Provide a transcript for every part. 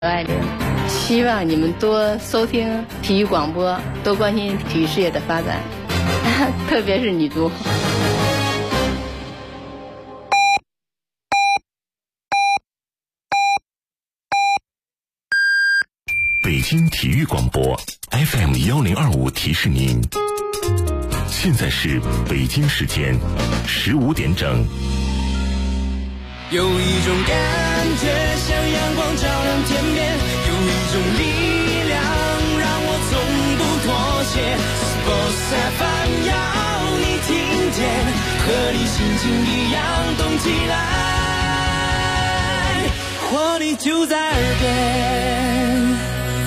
爱玲，希望你们多收听体育广播，多关心体育事业的发展，特别是女足。 北京体育广播 FM1025提示您，现在是北京时间15点整。 有一种感觉像阳光照亮天边，有一种力量让我从不妥协。Sports FM 要你听见，和你心情一样动起来，活力就在耳边。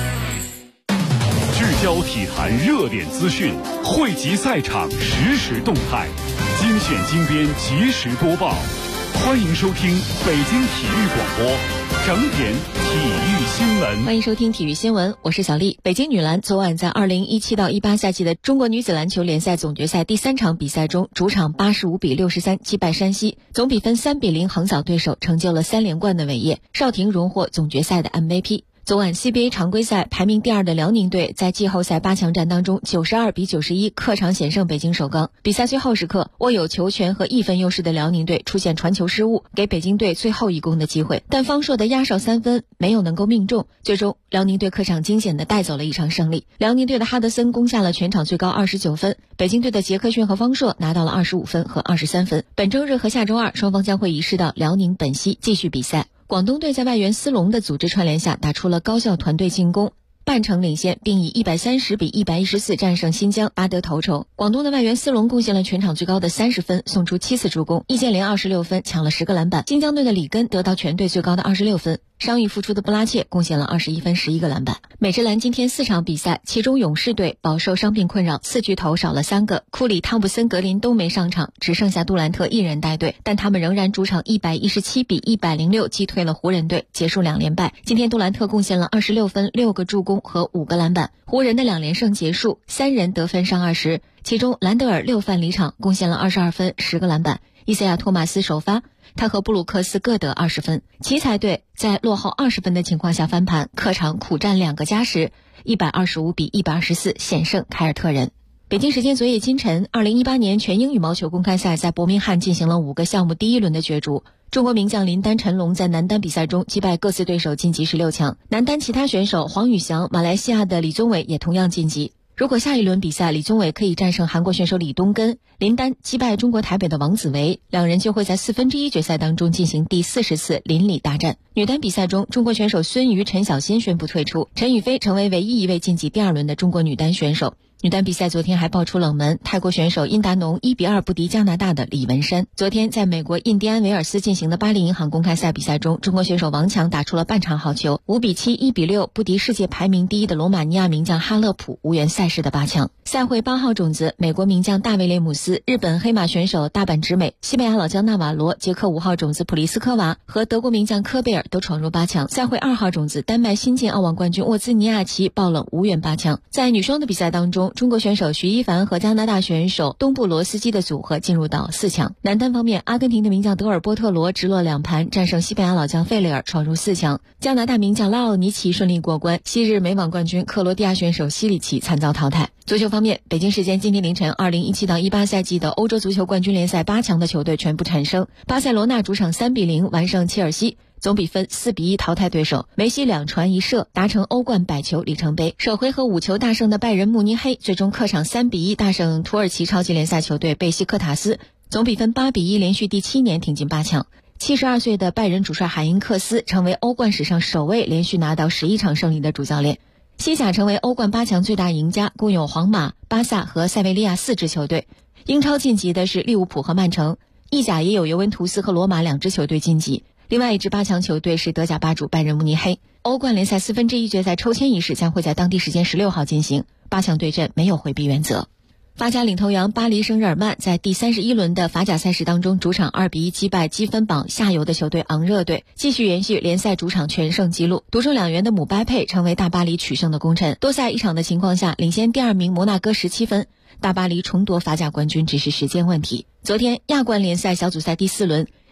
聚焦体坛热点资讯，汇集赛场实时动态，精选精编及时播报。欢迎收听北京体育广播整点体育新闻。 欢迎收听体育新闻，我是小丽。北京女篮昨晚在2017到18赛季的中国女子篮球联赛总决赛第3场比赛中，主场85比63击败山西，总比分3比0横扫对手，成就了3连冠的伟业。邵婷荣获总决赛的 MVP。昨晚 CBA 常规赛排名第2的辽宁队在季后赛8强战当中92比91客场险胜北京首钢。比赛最后时刻，握有球权和1分优势的辽宁队出现传球失误，给北京队最后一攻的机会，但方硕的压哨3分没有能够命中，最终辽宁队客场惊险地带走了一场胜利。辽宁队的哈德森攻下了全场最高29分，北京队的杰克逊和方硕拿到了25分和23分。本周日和下周二，双方将会移师到辽宁本溪继续比赛。广东队在外援斯隆的组织串联下打出了高效团队进攻，半程领先，并以130比114战胜新疆，拔得头筹。广东的外援斯隆贡献了全场最高的30分，送出7次助攻，易建联26分，抢了10个篮板。新疆队的里根得到全队最高的26分，伤愈复出的布拉切贡献了21分11个篮板。美职篮今天4场比赛，其中勇士队饱受伤病困扰，4巨头少了3个，库里、汤普森、格林都没上场，只剩下杜兰特一人带队，但他们仍然主场117比106击退了湖人队，结束2连败。今天杜兰特贡献了26分、6个助攻和5个篮板。湖人的2连胜结束，3人得分上20，其中兰德尔6犯离场，贡献了22分、10个篮板。伊赛亚·托马斯首发，他和布鲁克斯各得20分。奇才队在落后20分的情况下翻盘，客场苦战2个加时，125比124险胜凯尔特人。北京时间昨夜今晨，2018年全英羽毛球公开赛在伯明翰进行了5个项目第1轮的角逐。中国名将林丹、陈龙在男单比赛中击败各自对手晋级16强。男单其他选手黄宇翔、马来西亚的李宗伟也同样晋级。如果下一轮比赛李宗伟可以战胜韩国选手李东根，林丹击败中国台北的王子维，两人就会在1/4决赛当中进行第40次邻里大战。女单比赛中，中国选手孙瑜、陈小欣宣布退出，陈雨菲成为唯一一位晋级第2轮的中国女单选手。女单比赛昨天还爆出冷门，泰国选手殷达农1比2不敌加拿大的李文山。昨天在美国印第安维尔斯进行的巴黎银行公开赛比赛中，中国选手王强打出了半场好球，5比7、1比6不敌世界排名第1的罗马尼亚名将哈勒普，无缘赛事的8强。赛会8号种子美国名将大卫雷姆斯、日本黑马选手大阪直美、西班牙老将纳瓦罗、捷克5号种子普利斯科娃和德国名将科贝尔都闯入8强。赛会2号种子丹麦新晋澳网冠军沃兹尼亚奇爆冷，无缘8强。在女双的比赛当中，中国选手徐一凡和加拿大选手东布罗斯基的组合进入到4强。男单方面，阿根廷的名将德尔波特罗直落2盘战胜西班牙老将费雷尔，闯入4强。加拿大名将拉奥尼奇顺利过关，昔日美网冠军克罗地亚选手西里奇惨遭淘汰。足球方面，北京时间今天凌晨，2017到18赛季的欧洲足球冠军联赛8强的球队全部产生。巴塞罗那主场3比0完胜切尔西，总比分4比1淘汰对手，梅西2传1射，达成欧冠100球里程碑。首回合5球大胜的拜仁慕尼黑，最终客场3比1大胜土耳其超级联赛球队贝西克塔斯，总比分8比1连续第7年挺进8强。72岁的拜仁主帅海因克斯成为欧冠史上首位连续拿到11场胜利的主教练。西甲成为欧冠8强最大赢家，共有皇马、巴萨和塞维利亚4支球队。英超晋级的是利物浦和曼城，意甲也有尤文图斯和罗马2支球队晋级。另外一支8强球队是德甲霸主拜仁慕尼黑。欧冠联赛1/4决赛抽签仪式将会在当地时间16号进行，8强对阵没有回避原则。法甲领头羊巴黎圣日耳曼在第31轮的法甲赛事当中，主场2比1击败积分榜下游的球队昂热队，继续延续联赛主场全胜纪录。独中2元的姆巴佩成为大巴黎取胜的功臣，多赛1场的情况下领先第2名摩纳哥17分，大巴黎重夺法甲冠军只是时间问题。昨天亚冠联赛小组赛第4轮，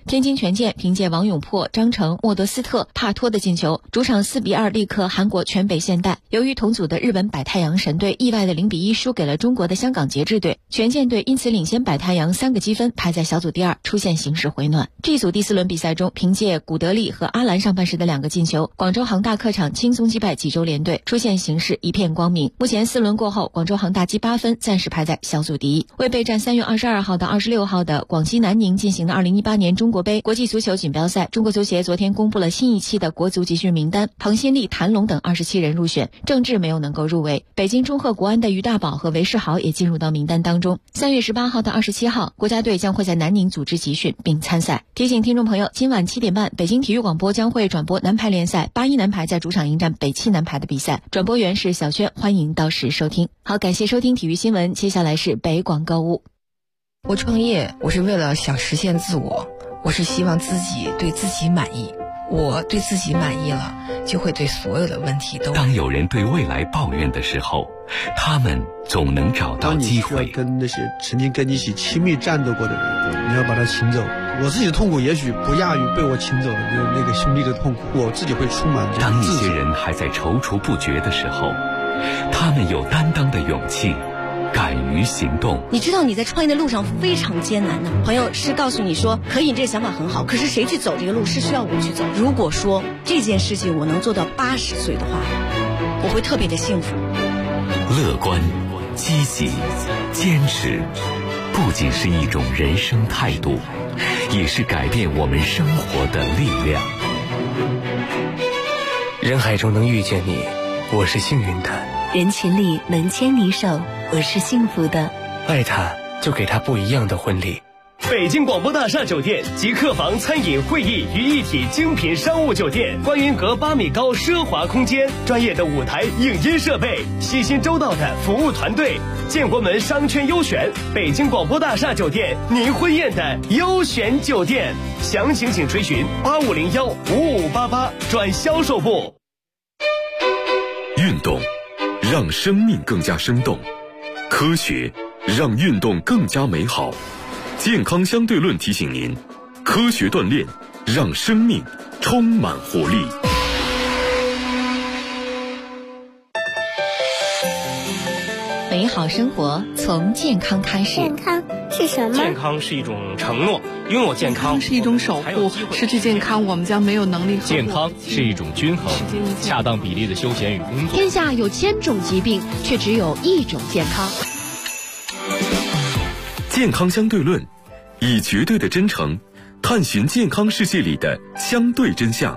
天津权健凭借王永珀、张成、莫德斯特、帕托的进球，主场4-2力克韩国全北现代。由于同组的日本百太阳神队意外的0-1输给了中国的香港节制队，权健队因此领先百太阳3个积分，排在小组第2，出现形势回暖。这组第4轮比赛中，凭借古德利和阿兰上半时的2个进球，广州恒大客场轻松击败济州联队，出现形势一片光明。目前4轮过后，广州恒大积8分，暂时排在小组第1。为备战3月22号到26号的广西南宁进行的2018年中国杯国际足球锦标赛，中国足协昨天公布了新一期的国足集训名单，彭新立、谭龙等27人入选，郑智没有能够入围。北京中赫国安的于大宝和韦世豪也进入到名单当中。3月18号到27号，国家队将会在南宁组织集训并参赛。提醒听众朋友，今晚7点半，北京体育广播将会转播男排联赛81男排在主场迎战北汽男排的比赛，转播员是小轩，欢迎到时收听。好，感谢收听体育新闻，接下来是北广购物。 我创业，我是为了想实现自我，我是希望自己对自己满意。我对自己满意了，就会对所有的问题都。 当有人对未来抱怨的时候，他们总能找到机会。 当你需要跟那些曾经跟你一起亲密战斗过的人，你要把他请走。我自己的痛苦也许不亚于被我请走的那个兄弟的痛苦，我自己会充满这种自责。 当一些人还在踌躇不决的时候，他们有担当的勇气，敢于行动。 你知道你在创业的路上非常艰难的，朋友是告诉你说可以，你这个想法很好，可是谁去走这个路是需要我去走。如果说这件事情我能做到80岁的话，我会特别的幸福。 乐观、积极、坚持，不仅是一种人生态度，也是改变我们生活的力量。 人海中能遇见你，我是幸运的； 人群里能牵你手，我是幸福的。 爱他，就给他不一样的婚礼。 北京广播大厦酒店集客房、餐饮、会议于一体精品商务酒店，观云阁8米高奢华空间，专业的舞台影音设备，细心周到的服务团队，建国门商圈优选，北京广播大厦酒店您婚宴的优选酒店。详情请垂询8501-5588转销售部。 运动让生命更加生动，科学让运动更加美好。健康相对论提醒您，科学锻炼让生命充满活力。 美好生活从健康开始。 健康是什么？ 健康是一种承诺，拥有健康是一种守护，失去健康我们将没有能力。 健康是一种均衡，恰当比例的休闲与工作。 天下有1000种疾病，却只有1种健康。 健康相对论，以绝对的真诚探寻健康世界里的相对真相。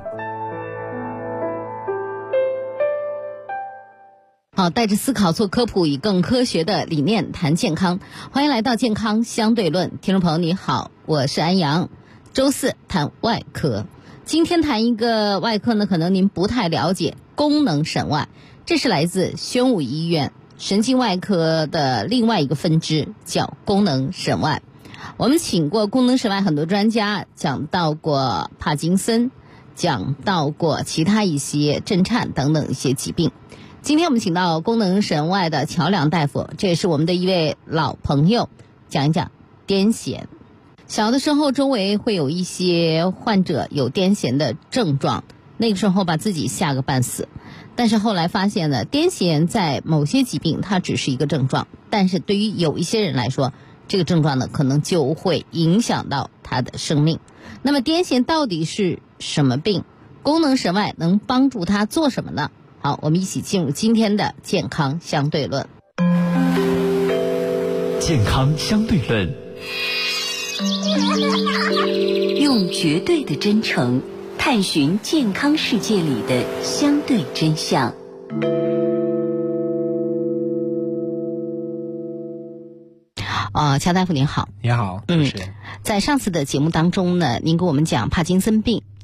好，带着思考做科普，以更科学的理念谈健康。欢迎来到健康相对论，听众朋友你好，我是安阳。周4谈外科，今天谈一个外科呢，可能您不太了解，功能神外。这是来自宣武医院神经外科的另外一个分支，叫功能神外。我们请过功能神外很多专家，讲到过帕金森，讲到过其他一些震颤等等一些疾病。今天我们请到功能神外的乔梁大夫，这也是我们的一位老朋友，讲一讲癫痫。小的时候周围会有一些患者有癫痫的症状，那个时候把自己吓个半死。但是后来发现呢，癫痫在某些疾病它只是一个症状，但是对于有一些人来说，这个症状呢可能就会影响到他的生命。那么癫痫到底是什么病？功能神外能帮助他做什么呢？好，我们一起进入今天的健康相对论。 健康相对论， 用绝对的真诚探寻健康世界里的相对真相。 乔大夫您好。 你好， 在上次的节目当中呢，您给我们讲帕金森病，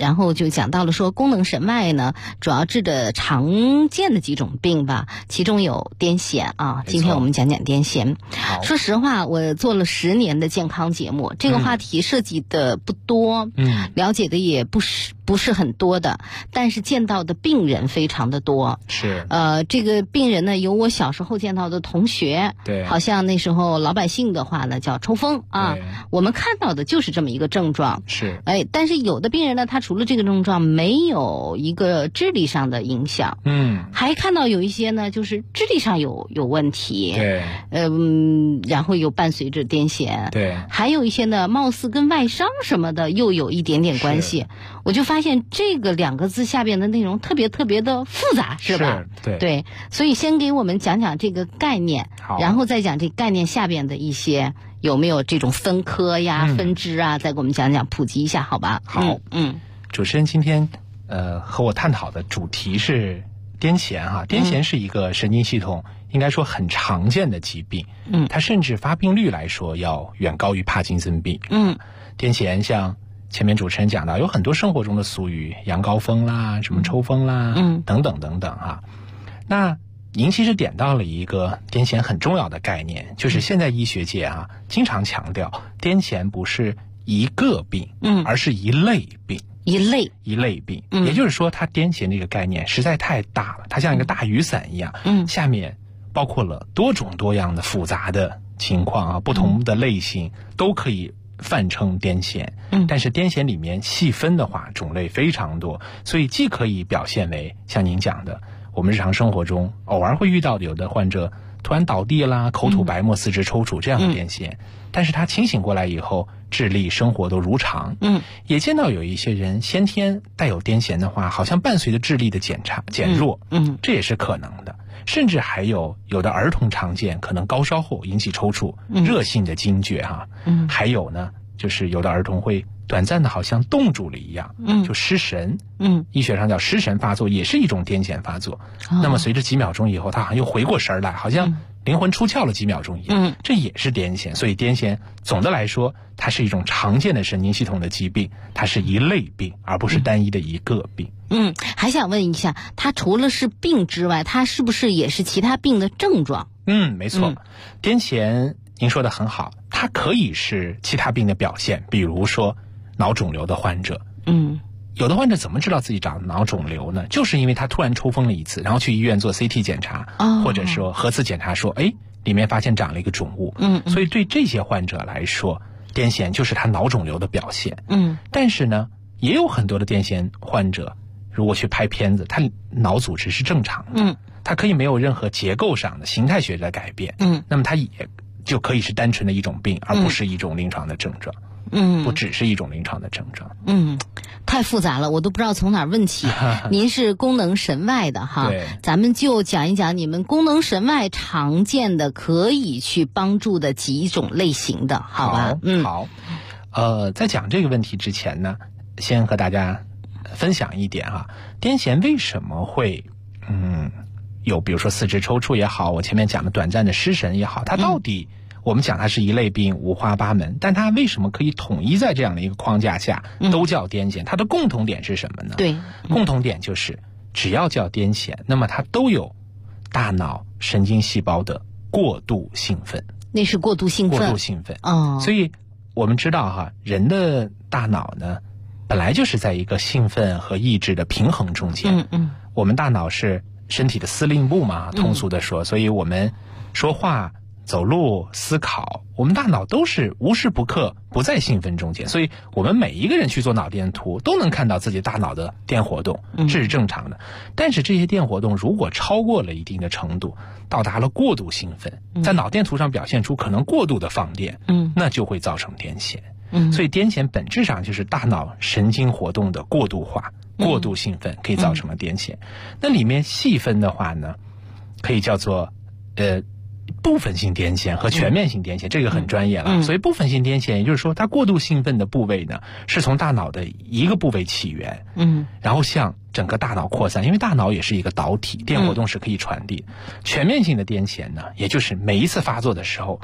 然后就讲到了说功能神脉呢，主要治的常见的几种病吧，其中有癫痫啊。今天我们讲讲癫痫。说实话，我做了10年的健康节目，这个话题涉及的不多，了解的也不是很多的，但是见到的病人非常的多。 是， 这个病人呢，有我小时候见到的同学， 对， 好像那时候老百姓的话呢叫抽风啊，我们看到的就是这么一个症状。 是， 但是有的病人呢，他除了这个症状，没有一个智力上的影响，还看到有一些呢，就是智力上有问题， 对， 然后又伴随着癫痫， 对， 还有一些呢，貌似跟外伤什么的又有一点点关系。我就发现这个2个字下边的内容特别的复杂，是吧？对，所以先给我们讲讲这个概念，然后再讲这概念下边的一些有没有这种分科呀、分支啊，再给我们讲讲普及一下，好吧？ 好，主持人今天和我探讨的主题是癫痫哈，癫痫是一个神经系统应该说很常见的疾病，它甚至发病率来说要远高于帕金森病。癫痫像前面主持人讲到，有很多生活中的俗语，羊羔疯啦，什么抽风啦，等等等等哈。那您其实点到了一个癫痫很重要的概念，就是现在医学界经常强调，癫痫不是一个病，而是一类病。一类病，也就是说，它癫痫这个概念实在太大了，它像一个大雨伞一样，下面包括了多种多样的复杂的情况不同的类型都可以泛称癫痫。但是癫痫里面细分的话，种类非常多，所以既可以表现为像您讲的，我们日常生活中偶尔会遇到的，有的患者突然倒地啦，口吐白沫，四肢抽搐这样的癫痫，但是他清醒过来以后，智力生活都如常。也见到有一些人先天带有癫痫的话，好像伴随着智力的减弱，这也是可能的。甚至还有的儿童常见，可能高烧后引起抽搐，热性的惊厥还有呢，就是有的儿童会短暂的好像冻住了一样，就失神，医学上叫失神发作，也是一种癫痫发作。那么随着几秒钟以后，他好像又回过神来，好像灵魂出窍了几秒钟一样，这也是癫痫。所以癫痫总的来说，它是一种常见的神经系统的疾病，它是一类病，而不是单一的一个病。 还想问一下，它除了是病之外，它是不是也是其他病的症状？ 没错，癫痫您说的很好，它可以是其他病的表现，比如说脑肿瘤的患者。有的患者怎么知道自己长脑肿瘤呢？就是因为他突然抽风了一次，然后去医院做 CT 检查，或者说核磁检查说，里面发现长了一个肿物。所以对这些患者来说，癫痫就是他脑肿瘤的表现。但是呢，也有很多的癫痫患者，如果去拍片子，他脑组织是正常的，他可以没有任何结构上的形态学的改变，那么他也就可以是单纯的一种病，而不是一种临床的症状。不只是一种临床的症状。 太复杂了，我都不知道从哪儿问起。您是功能神外的哈，咱们就讲一讲你们功能神外常见的可以去帮助的几种类型的，好吧？ 好。在讲这个问题之前呢，先和大家分享一点癫痫为什么会有比如说四肢抽搐也好，我前面讲的短暂的失神也好，它到底我们讲它是一类病，五花八门，但它为什么可以统一在这样的一个框架下都叫癫痫？它的共同点是什么呢？共同点就是只要叫癫痫，那么它都有大脑神经细胞的过度兴奋。 那是过度兴奋。 所以我们知道人的大脑呢本来就是在一个兴奋和抑制的平衡中间。我们大脑是身体的司令部嘛，通俗的说，所以我们说话、走路、思考，我们大脑都是无时不刻不在兴奋中间，所以我们每一个人去做脑电图都能看到自己大脑的电活动，这是正常的。但是这些电活动如果超过了一定的程度，到达了过度兴奋，在脑电图上表现出可能过度的放电，那就会造成癫痫。所以癫痫本质上就是大脑神经活动的过度化、过度兴奋可以造成了癫痫。那里面细分的话呢，可以叫做部分性癫痫和全面性癫痫，这个很专业了。所以部分性癫痫也就是说它过度兴奋的部位呢是从大脑的一个部位起源，然后向整个大脑扩散，因为大脑也是一个导体，电活动是可以传递。全面性的癫痫呢，也就是每一次发作的时候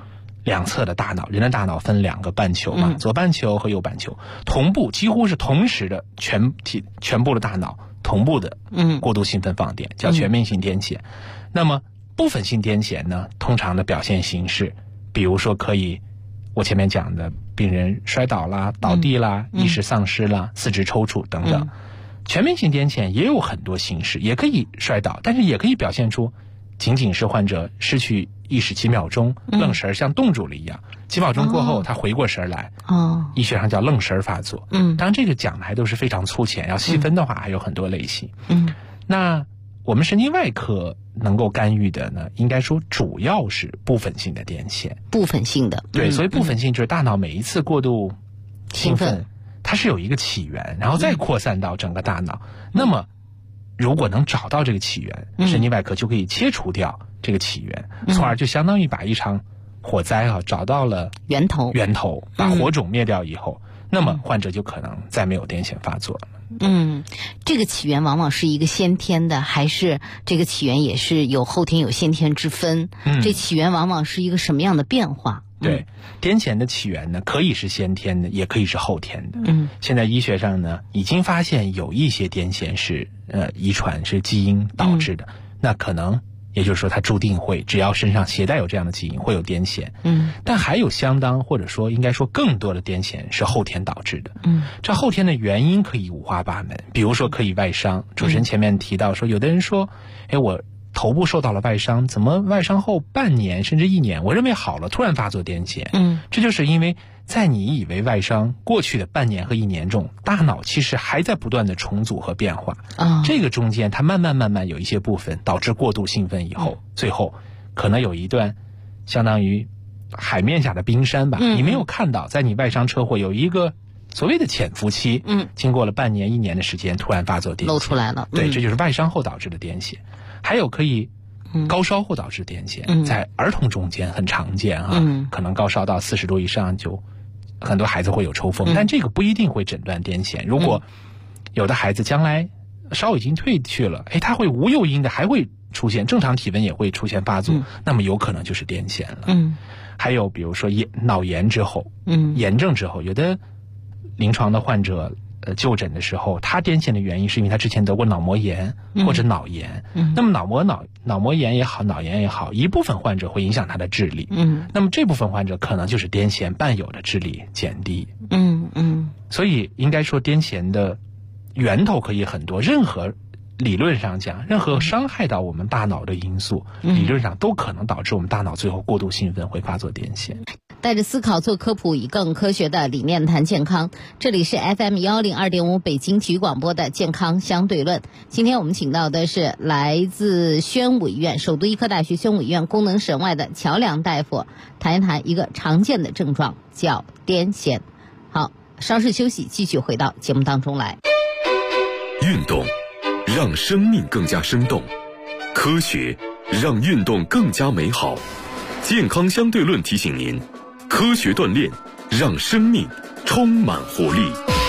两侧的大脑，人的大脑分两个半球嘛，左半球和右半球同步，几乎是同时的全部的大脑同步的过度兴奋放电，叫全面性癫痫。那么部分性癫痫呢，通常的表现形式，比如说可以我前面讲的病人摔倒啦、倒地啦、意识丧失啦、四肢抽搐等等。全面性癫痫也有很多形式，也可以摔倒，但是也可以表现出仅仅是患者失去意识几秒钟，愣神像冻住了一样，几秒钟过后他回过神来，医学上叫愣神发作。当然这个讲的还都是非常粗浅，要细分的话还有很多类型。那我们神经外科能够干预的呢，应该说主要是部分性的癫痫。 部分性的， 对，所以部分性就是大脑每一次过度兴奋，它是有一个起源，然后再扩散到整个大脑。那么如果能找到这个起源，神经外科就可以切除掉这个起源，从而就相当于把一场火灾找到了源头， 把火种灭掉以后，那么患者就可能再没有癫痫发作了。 这个起源往往是一个先天的，还是这个起源也是有后天有先天之分？这起源往往是一个什么样的变化？ 对，癫痫的起源呢，可以是先天的，也可以是后天的。现在医学上呢，已经发现有一些癫痫是遗传，是基因导致的，那可能也就是说它注定会，只要身上携带有这样的基因，会有癫痫。但还有相当或者说应该说更多的癫痫是后天导致的。这后天的原因可以五花八门，比如说可以外伤。主持人前面提到说，有的人说，我头部受到了外伤，怎么外伤后半年甚至1年，我认为好了，突然发作癫痫？这就是因为在你以为外伤过去的半年和1年中，大脑其实还在不断的重组和变化。这个中间它慢慢有一些部分导致过度兴奋以后，最后可能有一段相当于海面下的冰山吧，你没有看到，在你外伤车祸有一个所谓的潜伏期，经过了半年1年的时间，突然发作癫痫露出来了。 对，这就是外伤后导致的癫痫。还有可以高烧后导致癫痫，在儿童中间很常见可能高烧到40度以上，就很多孩子会有抽风，但这个不一定会诊断癫痫。如果有的孩子将来烧已经退去了，他会无诱因的还会出现，正常体温也会出现发作，那么有可能就是癫痫了。还有比如说脑炎之后，炎症之后，有的临床的患者就诊的时候，他癫痫的原因是因为他之前得过脑膜炎或者脑炎。那么脑膜炎也好，脑炎也好，一部分患者会影响他的智力。那么这部分患者可能就是癫痫伴有的智力减低。所以应该说癫痫的源头可以很多，任何理论上讲，任何伤害到我们大脑的因素，理论上都可能导致我们大脑最后过度兴奋会发作癫痫。 带着思考做科普，以更科学的理念谈健康。这里是 FM102.5 北京体育广播的健康相对论。今天我们请到的是来自宣武医院首都医科大学宣武医院功能省外的乔梁大夫，谈一谈一个常见的症状，叫癫痫。好，稍事休息，继续回到节目当中来。 运动让生命更加生动，科学让运动更加美好。健康相对论提醒您，科学锻炼让生命充满活力。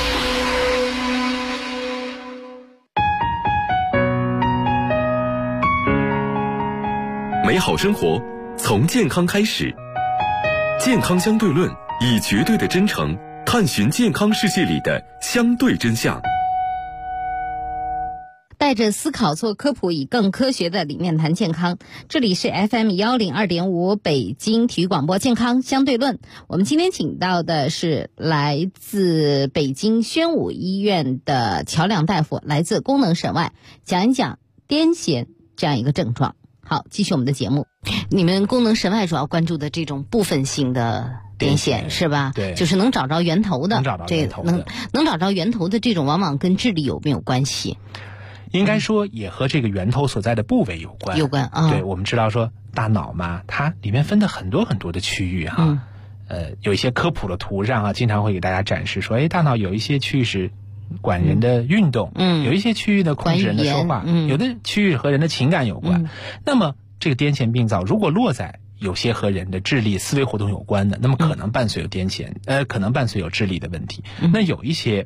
美好生活从健康开始，健康相对论以绝对的真诚探寻健康世界里的相对真相。 带着思考做科普，以更科学的理念谈健康。这里是 FM102.5 北京体育广播健康相对论。我们今天请到的是来自北京宣武医院的乔梁大夫，来自功能省外，讲一讲癫痫这样一个症状。好，继续我们的节目。你们功能省外主要关注的这种部分性的癫痫是吧？ 对， 就是能找着源头的， 能找着源头的， 能找着源头的这种，往往跟智力有没有关系？ 应该说也和这个源头所在的部位有关。 有关啊。 对，我们知道说大脑嘛，它里面分的很多很多的区域哈。有一些科普的图上经常会给大家展示说，大脑有一些区域是管人的运动，有一些区域呢控制人的说话，有的区域和人的情感有关。那么这个癫痫病灶如果落在有些和人的智力思维活动有关的，那么可能伴随有癫痫，可能伴随有智力的问题。那有一些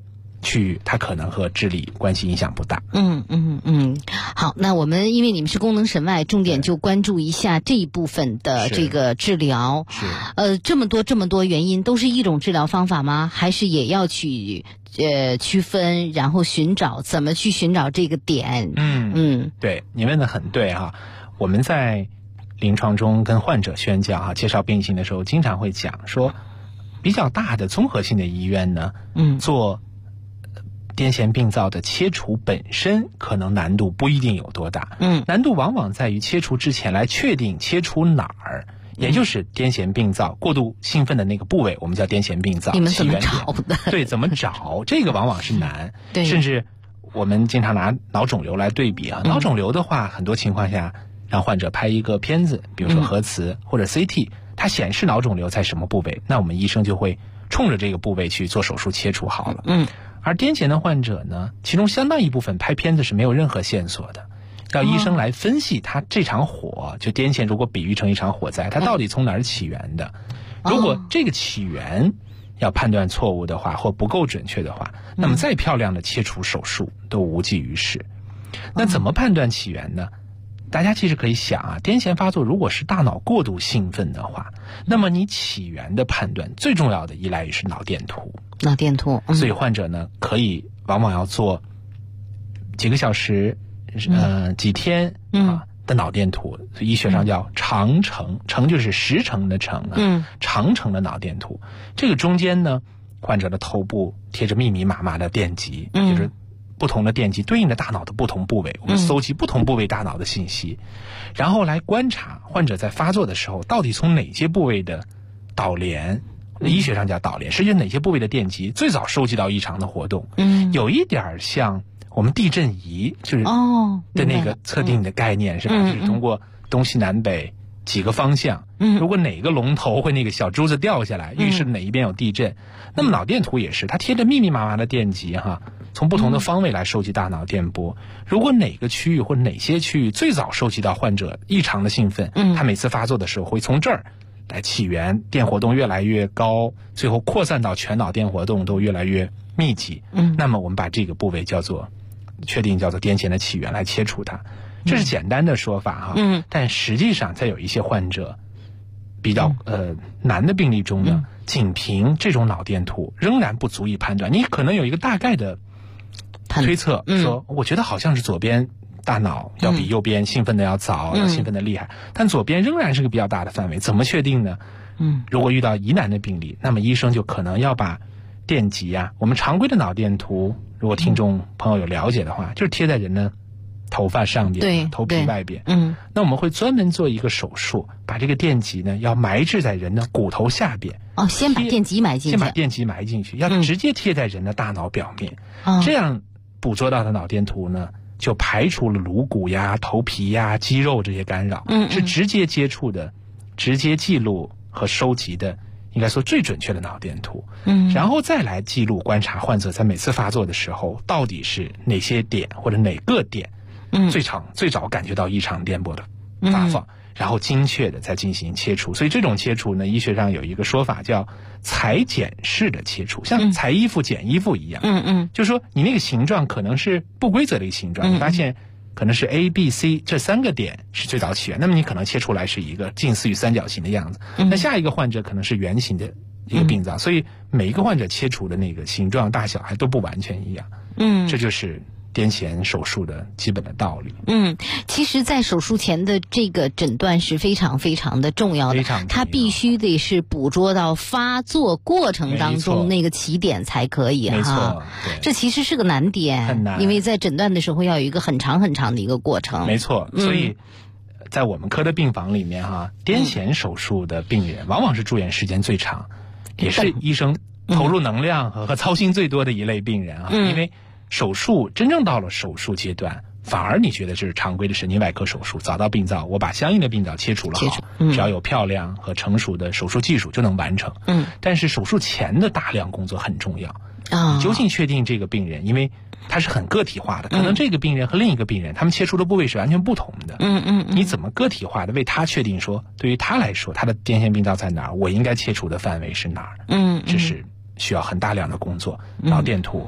区域，它可能和智力关系影响不大。 好，那我们因为你们是功能神外，重点就关注一下这一部分的这个治疗。这么多原因，都是一种治疗方法吗？还是也要去区分，然后怎么去寻找这个点？ 对，你问的很对哈。我们在临床中跟患者宣讲介绍病情的时候，经常会讲说，比较大的综合性的医院呢，做癫痫病灶的切除本身可能难度不一定有多大，难度往往在于切除之前来确定切除哪儿，也就是癫痫病灶过度兴奋的那个部位，我们叫癫痫病灶。 你们怎么找的？ 对，怎么找？这个往往是难。甚至我们经常拿脑肿瘤来对比脑肿瘤的话，很多情况下让患者拍一个片子，比如说核磁或者 CT， 它显示脑肿瘤在什么部位，那我们医生就会冲着这个部位去做手术切除好了。而癫痫的患者呢，其中相当一部分拍片子是没有任何线索的，要医生来分析他这场火，就癫痫如果比喻成一场火灾，它到底从哪儿起源的。如果这个起源要判断错误的话，或不够准确的话，那么再漂亮的切除手术都无济于事。那怎么判断起源呢？大家其实可以想癫痫发作如果是大脑过度兴奋的话，那么你起源的判断最重要的依赖于是脑电图。所以患者呢，可以往往要做几个小时、几天的脑电图，医学上叫长程，程就是时程的程长程的脑电图。这个中间呢，患者的头部贴着密密麻麻的电极，就是不同的电极对应着大脑的不同部位，我们搜集不同部位大脑的信息，然后来观察患者在发作的时候到底从哪些部位的导联，医学上叫导联，实际上哪些部位的电极最早收集到异常的活动。有一点像我们地震仪就是的那个测定的概念，是吧？就是通过东西南北几个方向，如果哪个龙头或那个小珠子掉下来，预示哪一边有地震。那么脑电图也是，它贴着密密麻麻的电极从不同的方位来收集大脑电波。如果哪个区域或哪些区域最早收集到患者异常的兴奋，他每次发作的时候会从这儿来起源，电活动越来越高，最后扩散到全脑电活动都越来越密集。那么我们把这个部位确定叫做癫痫的起源来切除它。这是简单的说法但实际上在有一些患者比较难的病例中呢，仅凭这种脑电图仍然不足以判断。你可能有一个大概的推测，说我觉得好像是左边大脑要比右边兴奋的要早，要兴奋的厉害，但左边仍然是个比较大的范围，怎么确定呢？如果遇到疑难的病例，那么医生就可能要把电极我们常规的脑电图，如果听众朋友有了解的话，就是贴在人的头发上边，头皮外边。那我们会专门做一个手术，把这个电极呢要埋置在人的骨头下边。 先把电极埋进去，要直接贴在人的大脑表面。这样捕捉到的脑电图呢，就排除了颅骨呀、头皮呀、肌肉这些干扰，是直接接触的、直接记录和收集的，应该说最准确的脑电图。然后再来记录观察患者在每次发作的时候，到底是哪些点或者哪个点最早感觉到异常电波的发放，然后精确的再进行切除。所以这种切除呢，医学上有一个说法叫裁剪式的切除，像裁衣服剪衣服一样。就是说你那个形状可能是不规则的一个形状，你发现可能是 A、B、C 这3个点是最早起源，那么你可能切出来是一个近似于三角形的样子，那下一个患者可能是圆形的一个病灶，所以每一个患者切除的那个形状大小还都不完全一样。这就是癫痫手术的基本的道理。 其实在手术前的这个诊断是非常非常的重要的，它必须得是捕捉到发作过程当中那个起点才可以这其实是个难点， 很难， 因为在诊断的时候要有一个很长很长的一个过程。 没错，所以在我们科的病房里面癫痫手术的病人往往是住院时间最长，也是医生投入能量和操心最多的一类病人因为手术真正到了手术阶段，反而你觉得这是常规的神经外科手术，找到病灶，我把相应的病灶切除了好，只要有漂亮和成熟的手术技术就能完成。但是手术前的大量工作很重要。你究竟确定这个病人，因为它是很个体化的，可能这个病人和另一个病人他们切除的部位是完全不同的。你怎么个体化的为他确定说，对于他来说他的癫痫病灶在哪儿，我应该切除的范围是哪儿？这是需要很大量的工作，脑电图。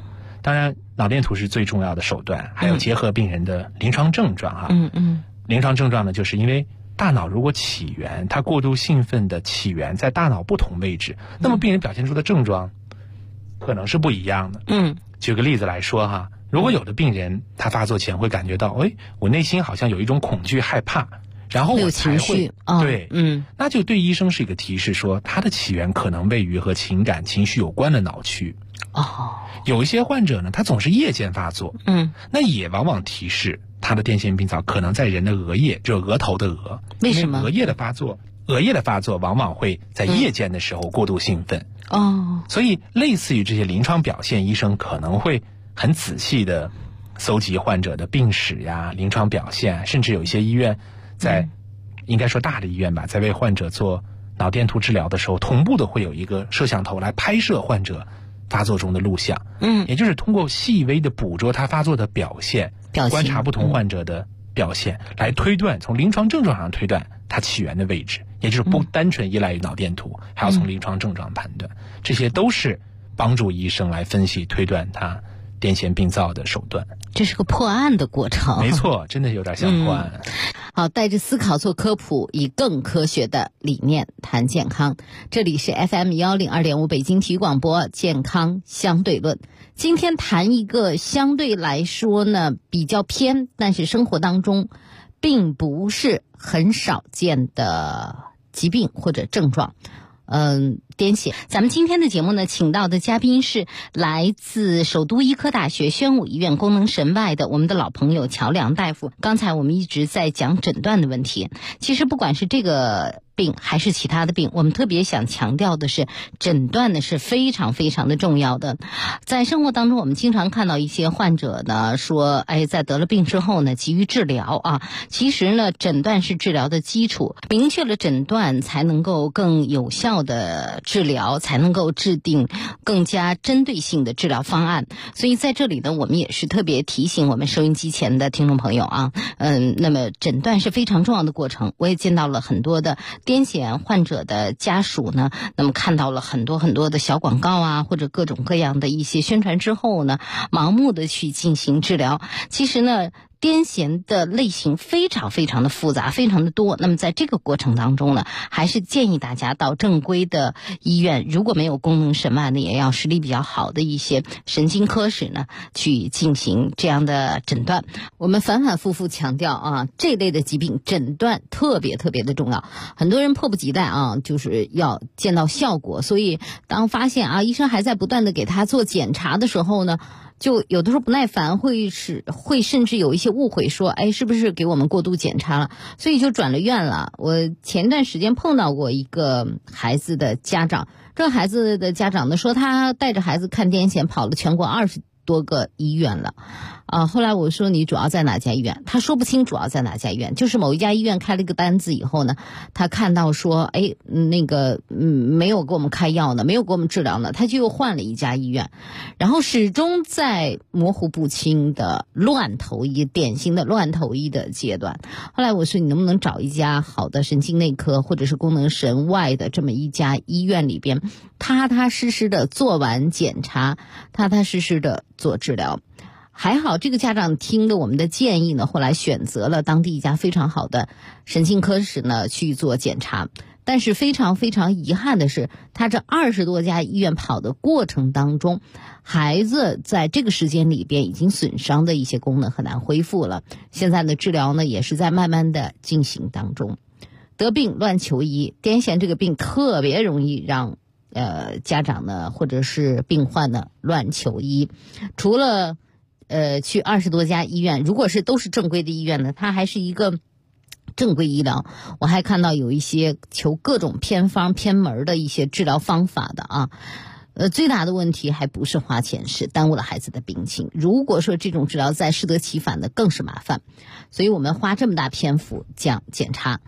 当然脑电图是最重要的手段，还有结合病人的临床症状哈。临床症状呢，就是因为大脑如果起源，它过度兴奋的起源在大脑不同位置，那么病人表现出的症状可能是不一样的。举个例子来说哈，如果有的病人他发作前会感觉到，我内心好像有一种恐惧害怕，然后我才会对，那就对医生是一个提示，说它的起源可能位于和情感情绪有关的脑区。有一些患者呢，他总是夜间发作，那也往往提示他的癫痫病灶可能在人的额叶，就是额头的额。 为什么？ 额叶的发作往往会在夜间的时候过度兴奋。所以类似于这些临床表现，医生可能会很仔细的搜集患者的病史呀、临床表现，甚至有一些医院在，应该说大的医院吧，在为患者做脑电图治疗的时候，同步的会有一个摄像头来拍摄患者发作中的录像。也就是通过细微的捕捉他发作的表现，观察不同患者的表现，来推断，从临床症状上推断它起源的位置，也就是不单纯依赖于脑电图，还要从临床症状判断。这些都是帮助医生来分析推断他癫痫病灶的手段。 这是个破案的过程。 没错，真的有点像破案。 好，带着思考做科普，以更科学的理念谈健康。这里是 FM102.5 北京体育广播健康相对论。今天谈一个相对来说呢比较偏，但是生活当中并不是很少见的疾病或者症状。癫痫。咱们今天的节目呢，请到的嘉宾是来自首都医科大学宣武医院功能神外的我们的老朋友乔梁大夫。刚才我们一直在讲诊断的问题，其实不管是这个病还是其他的病，我们特别想强调的是，诊断呢是非常非常的重要的。在生活当中，我们经常看到一些患者呢说，在得了病之后呢，急于治疗啊。其实呢，诊断是治疗的基础，明确了诊断才能够更有效的治疗，才能够制定更加针对性的治疗方案。所以在这里呢，我们也是特别提醒我们收音机前的听众朋友啊，那么诊断是非常重要的过程。我也见到了很多的癫痫患者的家属呢，那么看到了很多很多的小广告啊，或者各种各样的一些宣传之后呢，盲目的去进行治疗。其实呢，癫痫的类型非常非常的复杂，非常的多。那么在这个过程当中呢，还是建议大家到正规的医院，如果没有功能神外呢，也要实力比较好的一些神经科室呢，去进行这样的诊断。我们反反复复强调啊，这类的疾病诊断特别特别的重要。很多人迫不及待啊，就是要见到效果，所以当发现啊，医生还在不断的给他做检查的时候呢，就有的时候不耐烦，会甚至有一些误会，说是不是给我们过度检查了，所以就转了院了。我前段时间碰到过一个孩子的家长，这孩子的家长呢说，他带着孩子看癫痫跑了全国20多个医院了。后来我说你主要在哪家医院？他说不清主要在哪家医院，就是某一家医院开了一个单子以后呢，他看到说没有给我们开药呢，没有给我们治疗呢，他就又换了一家医院，然后始终在模糊不清的乱投医，典型的乱投医的阶段。后来我说你能不能找一家好的神经内科或者是功能神外的这么一家医院里边，踏踏实实的做完检查，踏踏实实的做治疗。还好这个家长听了我们的建议呢，后来选择了当地一家非常好的神经科室呢去做检查。但是非常非常遗憾的是，他这20多家医院跑的过程当中，孩子在这个时间里边已经损伤的一些功能很难恢复了。现在的治疗呢也是在慢慢的进行当中。得病乱求医，癫痫这个病特别容易让家长呢或者是病患呢乱求医。除了去20多家医院，如果是都是正规的医院呢，它还是一个正规医疗。我还看到有一些求各种偏方偏门的一些治疗方法的啊。最大的问题还不是花钱，是耽误了孩子的病情。如果说这种治疗再适得其反的，更是麻烦。所以我们花这么大篇幅讲检查，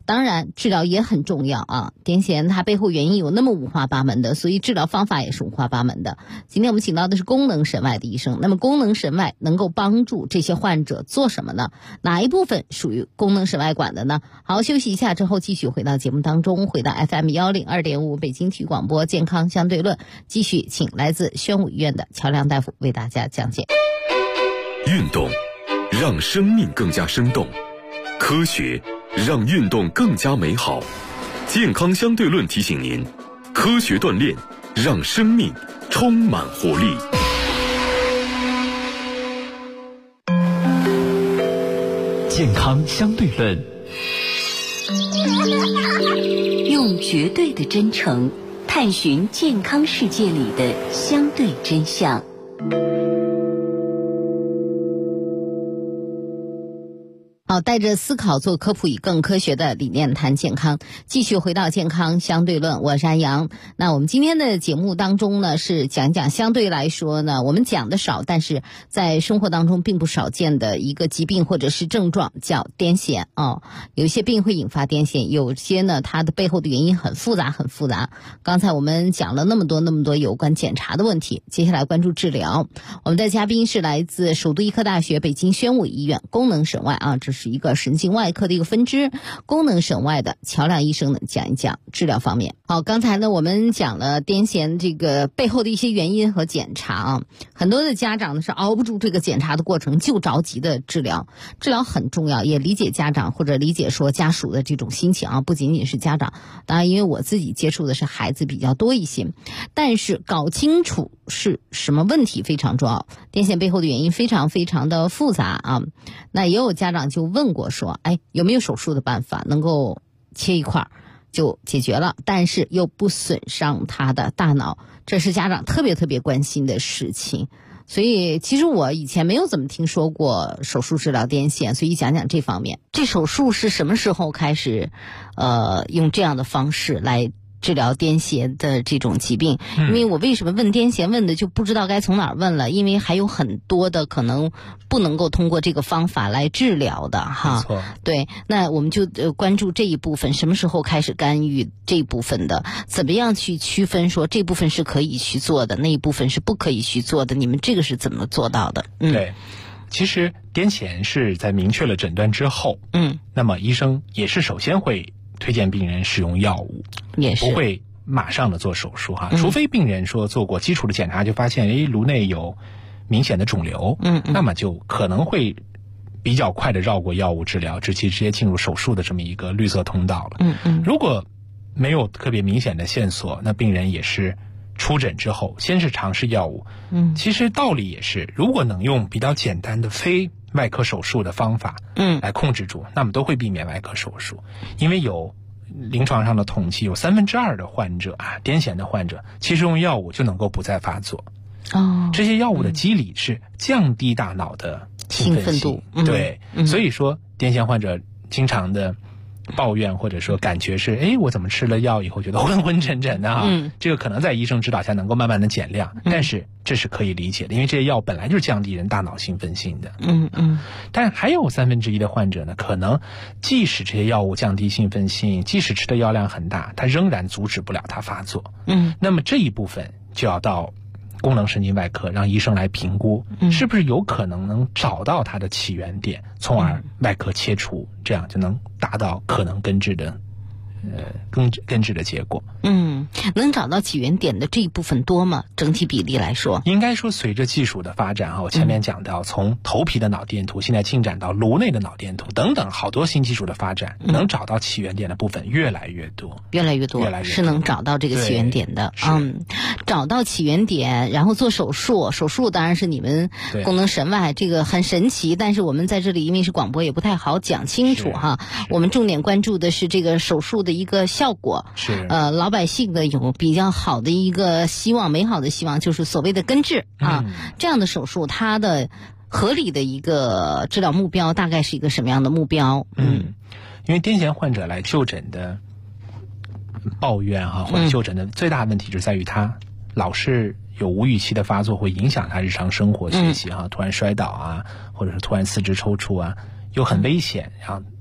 当然治疗也很重要啊，癫痫它背后原因有那么五花八门的，所以治疗方法也是五花八门的。今天我们请到的是功能神外的医生，那么功能神外能够帮助这些患者做什么呢？哪一部分属于功能神外管的呢？好，休息一下之后继续回到节目当中，回到 FM102.5 北京体育广播健康相对论，继续请来自宣武医院的乔亮大夫为大家讲解。 运动让生命更加生动，科学让运动更加美好。健康相对论提醒您，科学锻炼让生命充满活力。 健康相对论， 用绝对的真诚探寻健康世界里的相对真相。 好，带着思考做科普，以更科学的理念谈健康，继续回到健康相对论，我是安阳。那我们今天的节目当中呢，是讲讲相对来说呢，我们讲的少，但是在生活当中并不少见的一个疾病或者是症状，叫癫痫哦。有一些病会引发癫痫，有些呢它的背后的原因很复杂。刚才我们讲了那么多有关检查的问题，接下来关注治疗。我们的嘉宾是来自首都医科大学北京宣武医院功能神外啊，这是一个神经外科的一个分支，功能神外的乔亮医生呢讲一讲治疗方面。好，刚才呢我们讲了癫痫这个背后的一些原因和检查啊，很多的家长呢是熬不住这个检查的过程，就着急的治疗很重要，也理解家长或者理解说家属的这种心情啊，不仅仅是家长，当然因为我自己接触的是孩子比较多一些，但是搞清楚是什么问题非常重要。癫痫背后的原因非常的复杂啊，那也有家长就问过说，有没有手术的办法能够切一块就解决了，但是又不损伤他的大脑，这是家长特别关心的事情。所以其实我以前没有怎么听说过手术治疗癫痫，所以讲讲这方面。这手术是什么时候开始用这样的方式来治疗癫痫的这种疾病？因为我为什么问癫痫，问的就不知道该从哪儿问了，因为还有很多的可能不能够通过这个方法来治疗的哈。 没错， 对，那我们就关注这一部分，什么时候开始干预这一部分的，怎么样去区分说这部分是可以去做的，那一部分是不可以去做的，你们这个是怎么做到的？ 对，其实癫痫是在明确了诊断之后，那么医生也是首先会推荐病人使用药物， 也是不会马上的做手术哈，除非病人说做过基础的检查就发现颅内有明显的肿瘤，那么就可能会比较快的绕过药物治疗，直接进入手术的这么一个绿色通道了。如果没有特别明显的线索，那病人也是出诊之后先是尝试药物。其实道理也是，如果能用比较简单的非外科手术的方法来控制住，那么都会避免外科手术。因为有临床上的统计，有2/3的患者癫痫的患者其实用药物就能够不再发作。这些药物的机理是降低大脑的兴奋度，对，所以说癫痫患者经常的抱怨或者说感觉是，我怎么吃了药以后觉得昏昏沉沉的这个可能在医生指导下能够慢慢的减量，但是这是可以理解的，因为这些药本来就是降低人大脑兴奋性的。但还有1/3的患者呢，可能即使这些药物降低兴奋性，即使吃的药量很大，它仍然阻止不了它发作。那么这一部分就要到功能神经外科让医生来评估，是不是有可能能找到它的起源点，从而外科切除，这样就能达到可能根治的结果。 能找到起源点的这一部分多吗？整体比例来说， 应该说随着技术的发展我前面讲到，从头皮的脑电图现在进展到颅内的脑电图等等，好多新技术的发展，能找到起源点的部分越来越多，是能找到这个起源点的。找到起源点，然后做手术。手术当然是你们功能神外，这个很神奇，但是我们在这里因为是广播也不太好讲清楚哈。我们重点关注的是这个手术的一个效果，老百姓的有比较好的一个希望，美好的希望就是所谓的根治这样的手术它的合理的一个治疗目标大概是一个什么样的目标？因为癫痫患者来就诊的抱怨或者就诊的最大的问题就在于他老是有无预期的发作，会影响他日常生活学习突然摔倒或者是突然四肢抽搐又很危险，然后